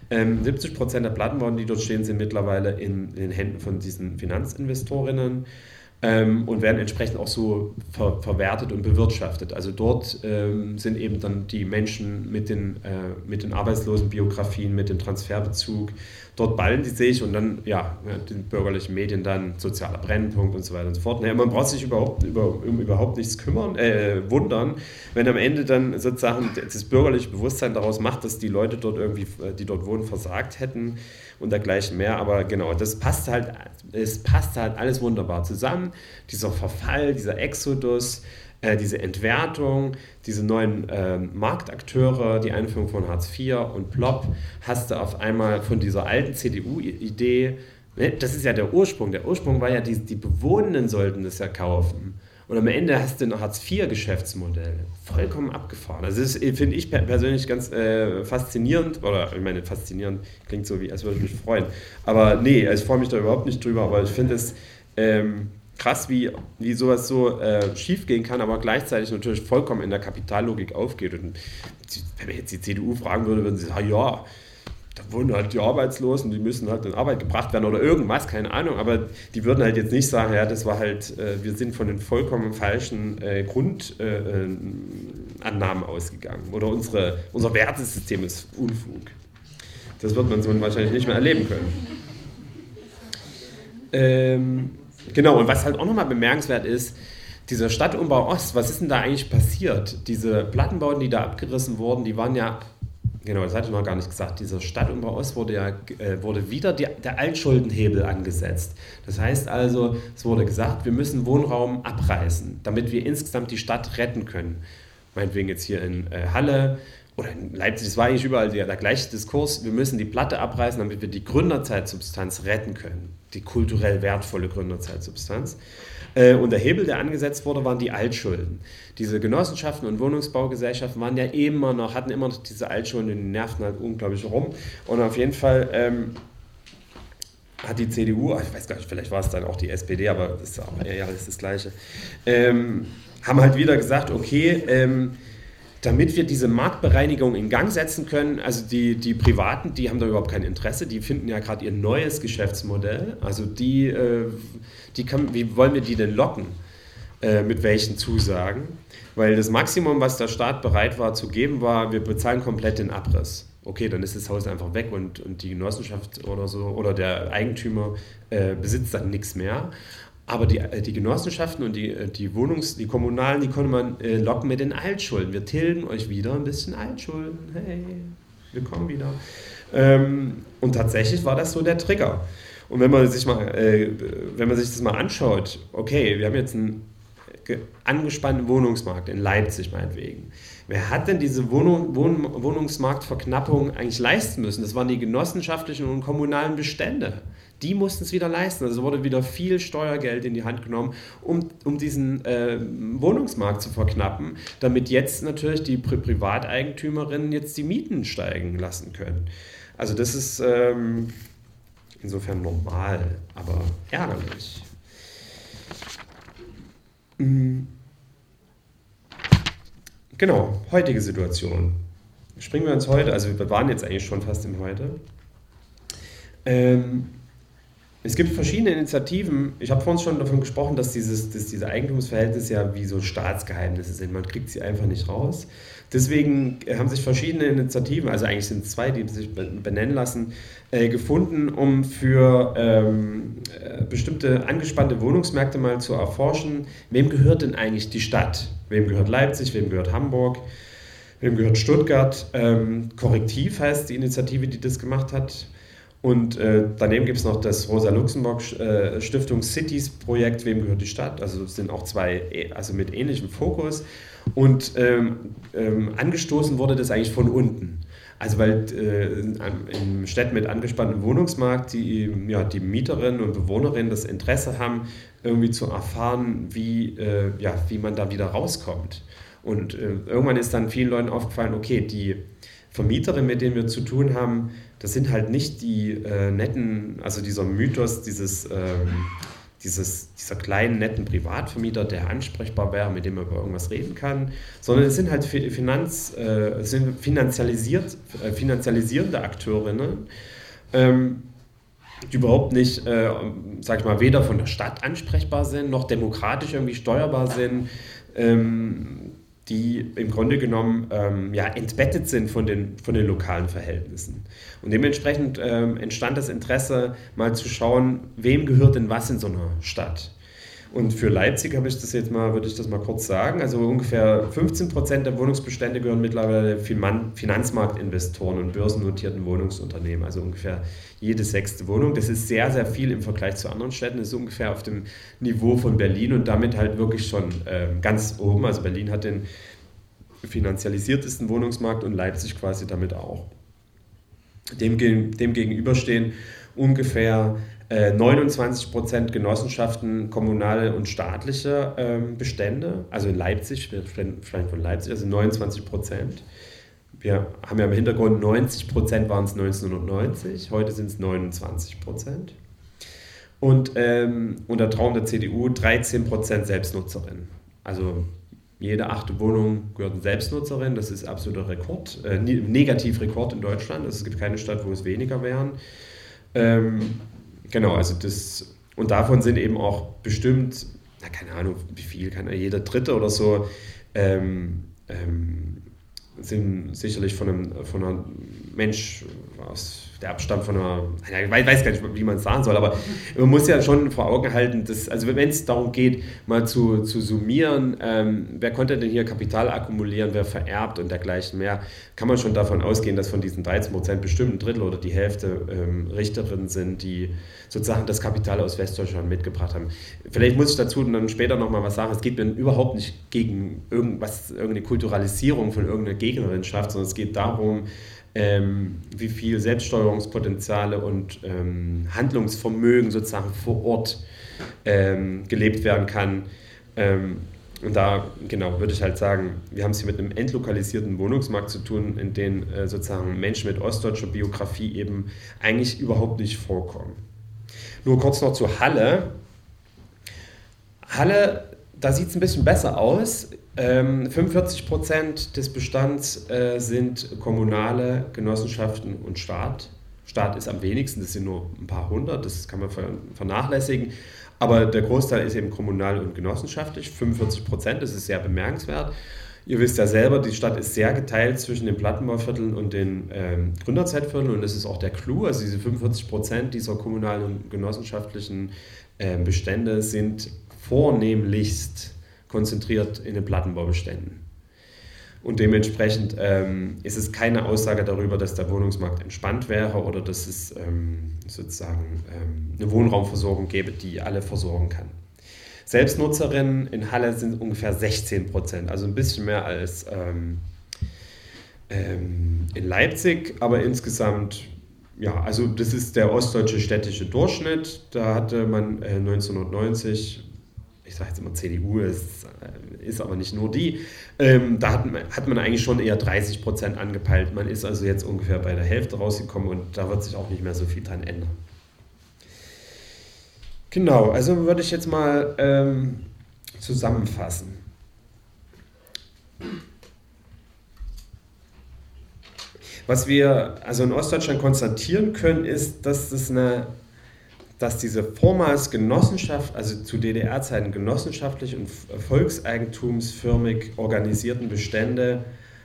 70% der Plattenbauten, die dort stehen, sind mittlerweile in den Händen von diesen Finanzinvestorinnen. Und werden entsprechend auch so verwertet und bewirtschaftet. Also dort sind eben dann die Menschen mit den Arbeitslosenbiografien, mit dem Transferbezug, dort ballen die sich und dann, den bürgerlichen Medien dann sozialer Brennpunkt und so weiter und so fort. Man braucht sich überhaupt nichts wundern, wenn am Ende dann sozusagen das bürgerliche Bewusstsein daraus macht, dass die Leute dort irgendwie, die dort wohnen, versagt hätten und dergleichen mehr. Aber genau, es passt halt alles wunderbar zusammen. Dieser Verfall, dieser Exodus, diese Entwertung, diese neuen Marktakteure, die Einführung von Hartz IV und Plop, hast du auf einmal von dieser alten CDU-Idee, ne, das ist ja der Ursprung. Der Ursprung war ja, die Bewohnenden sollten das ja kaufen. Und am Ende hast du ein Hartz-IV-Geschäftsmodell. Vollkommen abgefahren. Also das finde ich persönlich ganz faszinierend. Oder ich meine, faszinierend klingt so, als würde ich mich freuen. Aber nee, ich freue mich da überhaupt nicht drüber. Aber ich finde es krass, wie sowas so schief gehen kann, aber gleichzeitig natürlich vollkommen in der Kapitallogik aufgeht. Und wenn man jetzt die CDU fragen würde, würden sie sagen, ja, da wohnen halt die Arbeitslosen, die müssen halt in Arbeit gebracht werden oder irgendwas, keine Ahnung, aber die würden halt jetzt nicht sagen, ja, das war halt, wir sind von den vollkommen falschen Grundannahmen ausgegangen oder unser Wertesystem ist Unfug. Das wird man so wahrscheinlich nicht mehr erleben können. Genau, und was halt auch nochmal bemerkenswert ist, dieser Stadtumbau Ost, was ist denn da eigentlich passiert? Diese Plattenbauten, die da abgerissen wurden, die waren ja, genau, das hatte ich noch gar nicht gesagt, dieser Stadtumbau Ost wurde wieder der Altschuldenhebel angesetzt. Das heißt also, es wurde gesagt, wir müssen Wohnraum abreißen, damit wir insgesamt die Stadt retten können. Meinetwegen jetzt hier in Halle oder in Leipzig, das war eigentlich überall der gleiche Diskurs, wir müssen die Platte abreißen, damit wir die Gründerzeitsubstanz retten können, die kulturell wertvolle Gründerzeitsubstanz. Und der Hebel, der angesetzt wurde, waren die Altschulden. Diese Genossenschaften und Wohnungsbaugesellschaften hatten immer noch diese Altschulden und die nervten halt unglaublich rum. Und auf jeden Fall hat die CDU, ich weiß gar nicht, vielleicht war es dann auch die SPD, aber das ist auch eher alles das Gleiche, haben halt wieder gesagt, okay, damit wir diese Marktbereinigung in Gang setzen können, also die Privaten, die haben da überhaupt kein Interesse, die finden ja gerade ihr neues Geschäftsmodell, also wie wollen wir die denn locken, mit welchen Zusagen? Weil das Maximum, was der Staat bereit war zu geben, war, wir bezahlen komplett den Abriss. Okay, dann ist das Haus einfach weg und die Genossenschaft oder so oder der Eigentümer besitzt dann nichts mehr. Aber die Genossenschaften und die Kommunalen, die konnte man locken mit den Altschulden. Wir tilgen euch wieder ein bisschen Altschulden. Hey, wir kommen wieder. Und tatsächlich war das so der Trigger. Und wenn man sich das mal anschaut, okay, wir haben jetzt einen angespannten Wohnungsmarkt in Leipzig meinetwegen. Wer hat denn diese Wohnungsmarktverknappung eigentlich leisten müssen? Das waren die genossenschaftlichen und kommunalen Bestände. Die mussten es wieder leisten. Also wurde wieder viel Steuergeld in die Hand genommen, um diesen Wohnungsmarkt zu verknappen, damit jetzt natürlich die Privateigentümerinnen jetzt die Mieten steigen lassen können. Also das ist insofern normal, aber ärgerlich. Genau, heutige Situation. Springen wir ins Heute, also wir waren jetzt eigentlich schon fast im Heute. Es gibt verschiedene Initiativen. Ich habe vorhin schon davon gesprochen, dass diese Eigentumsverhältnisse ja wie so Staatsgeheimnisse sind. Man kriegt sie einfach nicht raus. Deswegen haben sich verschiedene Initiativen, also eigentlich sind es zwei, die sich benennen lassen, gefunden, um für bestimmte angespannte Wohnungsmärkte mal zu erforschen, wem gehört denn eigentlich die Stadt? Wem gehört Leipzig? Wem gehört Hamburg? Wem gehört Stuttgart? Korrektiv heißt die Initiative, die das gemacht hat. Und daneben gibt es noch das Rosa-Luxemburg Stiftung-Cities-Projekt, wem gehört die Stadt? Also es sind auch zwei, also mit ähnlichem Fokus. Und angestoßen wurde das eigentlich von unten. Also weil in Städten mit angespanntem Wohnungsmarkt die Mieterinnen und Bewohnerinnen das Interesse haben, irgendwie zu erfahren, wie man da wieder rauskommt. Und irgendwann ist dann vielen Leuten aufgefallen, okay, die Vermieterinnen, mit denen wir zu tun haben, das sind halt nicht die netten, also dieser Mythos, dieser kleinen, netten Privatvermieter, der ansprechbar wäre, mit dem man über irgendwas reden kann, sondern es sind halt finanzialisierende Akteurinnen, die überhaupt nicht, sag ich mal, weder von der Stadt ansprechbar sind, noch demokratisch irgendwie steuerbar sind, die im Grunde genommen entbettet sind von den lokalen Verhältnissen. Und dementsprechend entstand das Interesse, mal zu schauen, wem gehört denn was in so einer Stadt. Und für Leipzig würde ich das mal kurz sagen, also ungefähr 15% der Wohnungsbestände gehören mittlerweile Finanzmarktinvestoren und börsennotierten Wohnungsunternehmen, also ungefähr jede 6. Wohnung. Das ist sehr, sehr viel im Vergleich zu anderen Städten, das ist ungefähr auf dem Niveau von Berlin und damit halt wirklich schon ganz oben. Also Berlin hat den finanzialisiertesten Wohnungsmarkt und Leipzig quasi damit auch. Dem gegenüber stehen ungefähr 29% Genossenschaften, kommunale und staatliche Bestände, also in Leipzig, wir sprechen von Leipzig, also 29%. Wir haben ja im Hintergrund 90% waren es 1990, heute sind es 29%. Und der Traum der CDU 13% Selbstnutzerinnen. Also jede 8. Wohnung gehört eine Selbstnutzerin, das ist absoluter Rekord, Negativrekord in Deutschland, also es gibt keine Stadt, wo es weniger wären. Genau, also und davon sind eben auch bestimmt, keine Ahnung, wie viel, jeder Dritte oder so, sind sicherlich von einer Mensch, der abstammt von einer, ich weiß gar nicht, wie man es sagen soll, aber man muss ja schon vor Augen halten, also wenn es darum geht, mal zu summieren, wer konnte denn hier Kapital akkumulieren, wer vererbt und dergleichen mehr, kann man schon davon ausgehen, dass von diesen 13% bestimmt ein Drittel oder die Hälfte Richterinnen sind, die sozusagen das Kapital aus Westdeutschland mitgebracht haben. Vielleicht muss ich dazu dann später nochmal was sagen, es geht mir überhaupt nicht gegen irgendeine Kulturalisierung von irgendeiner Gegnerinschaft, sondern es geht darum, wie viel Selbststeuerungspotenziale und Handlungsvermögen sozusagen vor Ort gelebt werden kann. Und da, genau, würde ich halt sagen, wir haben es hier mit einem entlokalisierten Wohnungsmarkt zu tun, in dem sozusagen Menschen mit ostdeutscher Biografie eben eigentlich überhaupt nicht vorkommen. Nur kurz noch zu Halle. Halle, da sieht es ein bisschen besser aus. 45% des Bestands sind kommunale Genossenschaften und Staat. Staat ist am wenigsten, das sind nur ein paar hundert, das kann man vernachlässigen. Aber der Großteil ist eben kommunal und genossenschaftlich, 45%, das ist sehr bemerkenswert. Ihr wisst ja selber, die Stadt ist sehr geteilt zwischen den Plattenbauvierteln und den Gründerzeitvierteln und das ist auch der Clou. Also diese 45% dieser kommunalen und genossenschaftlichen Bestände sind vornehmlichst konzentriert in den Plattenbaubeständen. Und dementsprechend ist es keine Aussage darüber, dass der Wohnungsmarkt entspannt wäre oder dass es sozusagen eine Wohnraumversorgung gäbe, die alle versorgen kann. Selbstnutzerinnen in Halle sind ungefähr 16%, also ein bisschen mehr als in Leipzig, aber insgesamt, ja, also das ist der ostdeutsche städtische Durchschnitt. Da hatte man 1990, ich sage jetzt immer CDU, es ist aber nicht nur die, da hat man eigentlich schon eher 30% angepeilt. Man ist also jetzt ungefähr bei der Hälfte rausgekommen und da wird sich auch nicht mehr so viel dran ändern. Genau, also würde ich jetzt mal zusammenfassen. Was wir also in Ostdeutschland konstatieren können, ist, dass diese vormals Genossenschaft, also zu DDR-Zeiten genossenschaftlich und volkseigentumsförmig organisierten Bestände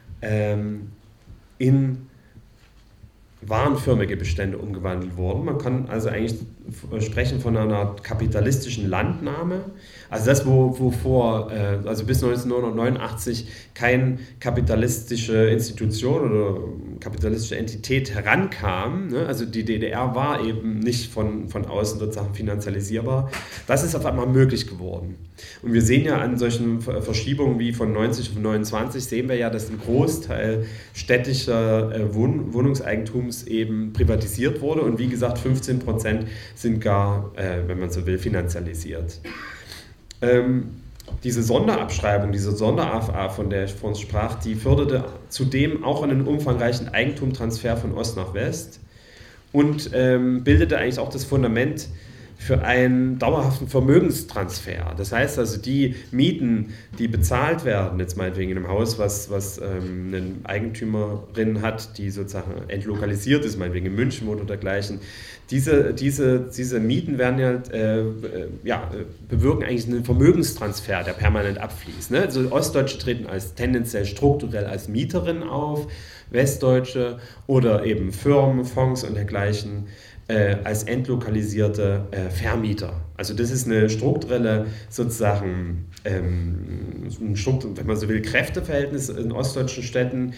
in warenförmige Bestände umgewandelt wurden. Man kann also eigentlich sprechen von einer kapitalistischen Landnahme. Also das, wovor also bis 1989 keine kapitalistische Institution oder kapitalistische Entität herankam. Ne? Also die DDR war eben nicht von außen sozusagen finanzialisierbar. Das ist auf einmal möglich geworden. Und wir sehen ja an solchen Verschiebungen wie von 90 auf 29, sehen wir ja, dass ein Großteil städtischer Wohnungseigentums eben privatisiert wurde und wie gesagt 15% sind gar, wenn man so will, finanzialisiert. Diese Sonderabschreibung, diese Sonder-AFA, von der ich vorhin sprach, die förderte zudem auch einen umfangreichen Eigentumstransfer von Ost nach West und bildete eigentlich auch das Fundament für einen dauerhaften Vermögenstransfer. Das heißt also, die Mieten, die bezahlt werden, jetzt meinetwegen in einem Haus, was eine Eigentümerin hat, die sozusagen entlokalisiert ist, meinetwegen in München wohnt oder dergleichen, diese Mieten werden bewirken eigentlich einen Vermögenstransfer, der permanent abfließt. Ne? Also Ostdeutsche treten tendenziell strukturell als Mieterinnen auf, Westdeutsche oder eben Firmen, Fonds und dergleichen als entlokalisierte Vermieter. Also das ist eine strukturelle sozusagen, wenn man so will, Kräfteverhältnis in ostdeutschen Städten,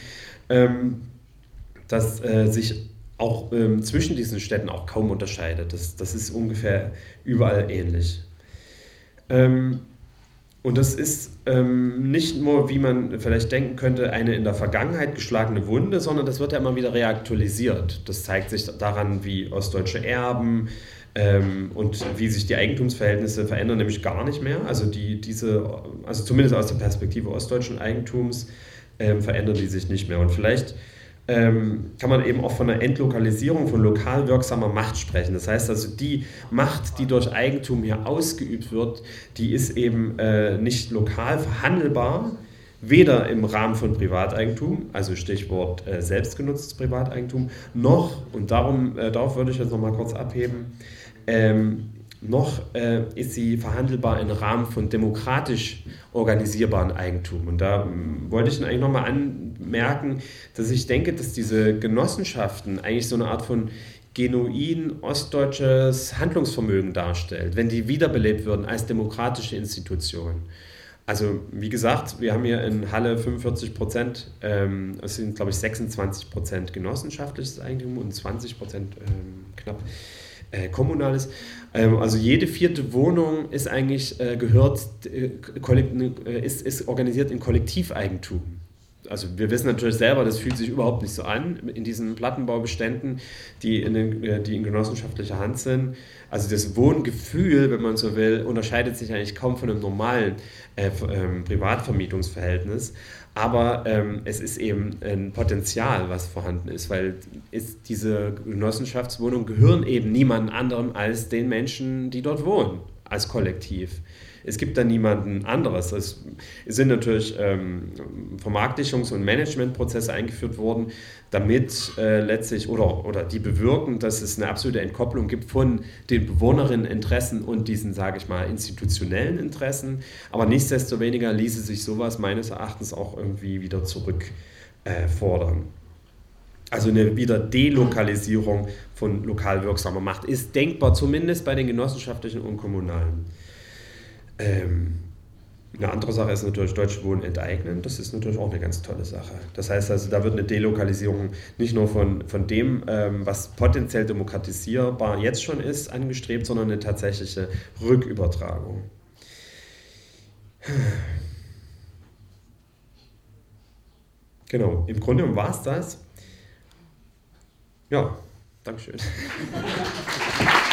das sich auch zwischen diesen Städten auch kaum unterscheidet. Das ist ungefähr überall ähnlich. Und das ist nicht nur, wie man vielleicht denken könnte, eine in der Vergangenheit geschlagene Wunde, sondern das wird ja immer wieder reaktualisiert. Das zeigt sich daran, wie ostdeutsche Erben und wie sich die Eigentumsverhältnisse verändern, nämlich gar nicht mehr. Also also zumindest aus der Perspektive ostdeutschen Eigentums verändern die sich nicht mehr. Und vielleicht kann man eben auch von einer Entlokalisierung von lokal wirksamer Macht sprechen. Das heißt also, die Macht, die durch Eigentum hier ausgeübt wird, die ist eben nicht lokal verhandelbar, weder im Rahmen von Privateigentum, also Stichwort selbstgenutztes Privateigentum, noch, und darauf würde ich jetzt nochmal kurz abheben, noch ist sie verhandelbar im Rahmen von demokratisch organisierbaren Eigentum. Und da wollte ich eigentlich nochmal anmerken, dass ich denke, dass diese Genossenschaften eigentlich so eine Art von genuin ostdeutsches Handlungsvermögen darstellt, wenn die wiederbelebt würden als demokratische Institutionen. Also wie gesagt, wir haben hier in Halle 45%, es sind glaube ich 26% genossenschaftliches Eigentum und 20% knapp kommunales. Also jede vierte Wohnung ist eigentlich ist organisiert in Kollektiveigentum. also wir wissen natürlich selber, das fühlt sich überhaupt nicht so an in diesen Plattenbaubeständen, die in genossenschaftlicher Hand sind. Also das Wohngefühl, wenn man so will, unterscheidet sich eigentlich kaum von einem normalen Privatvermietungsverhältnis. Aber es ist eben ein Potenzial, was vorhanden ist, weil diese Genossenschaftswohnungen gehören eben niemand anderem als den Menschen, die dort wohnen, als Kollektiv. Es gibt da niemanden anderes. Es sind natürlich Vermarktungs- und Managementprozesse eingeführt worden, damit letztlich oder die bewirken, dass es eine absolute Entkopplung gibt von den Bewohnerinneninteressen und diesen, sage ich mal, institutionellen Interessen. Aber nichtsdestoweniger ließe sich sowas meines Erachtens auch irgendwie wieder zurückfordern. Also eine wieder Delokalisierung von lokal wirksamer Macht ist denkbar, zumindest bei den genossenschaftlichen und kommunalen. Eine andere Sache ist natürlich Deutsche Wohnen enteignen. Das ist natürlich auch eine ganz tolle Sache. Das heißt also, da wird eine Delokalisierung nicht nur von dem, was potenziell demokratisierbar jetzt schon ist, angestrebt, sondern eine tatsächliche Rückübertragung. Genau, im Grunde war es das. Ja, Dankeschön.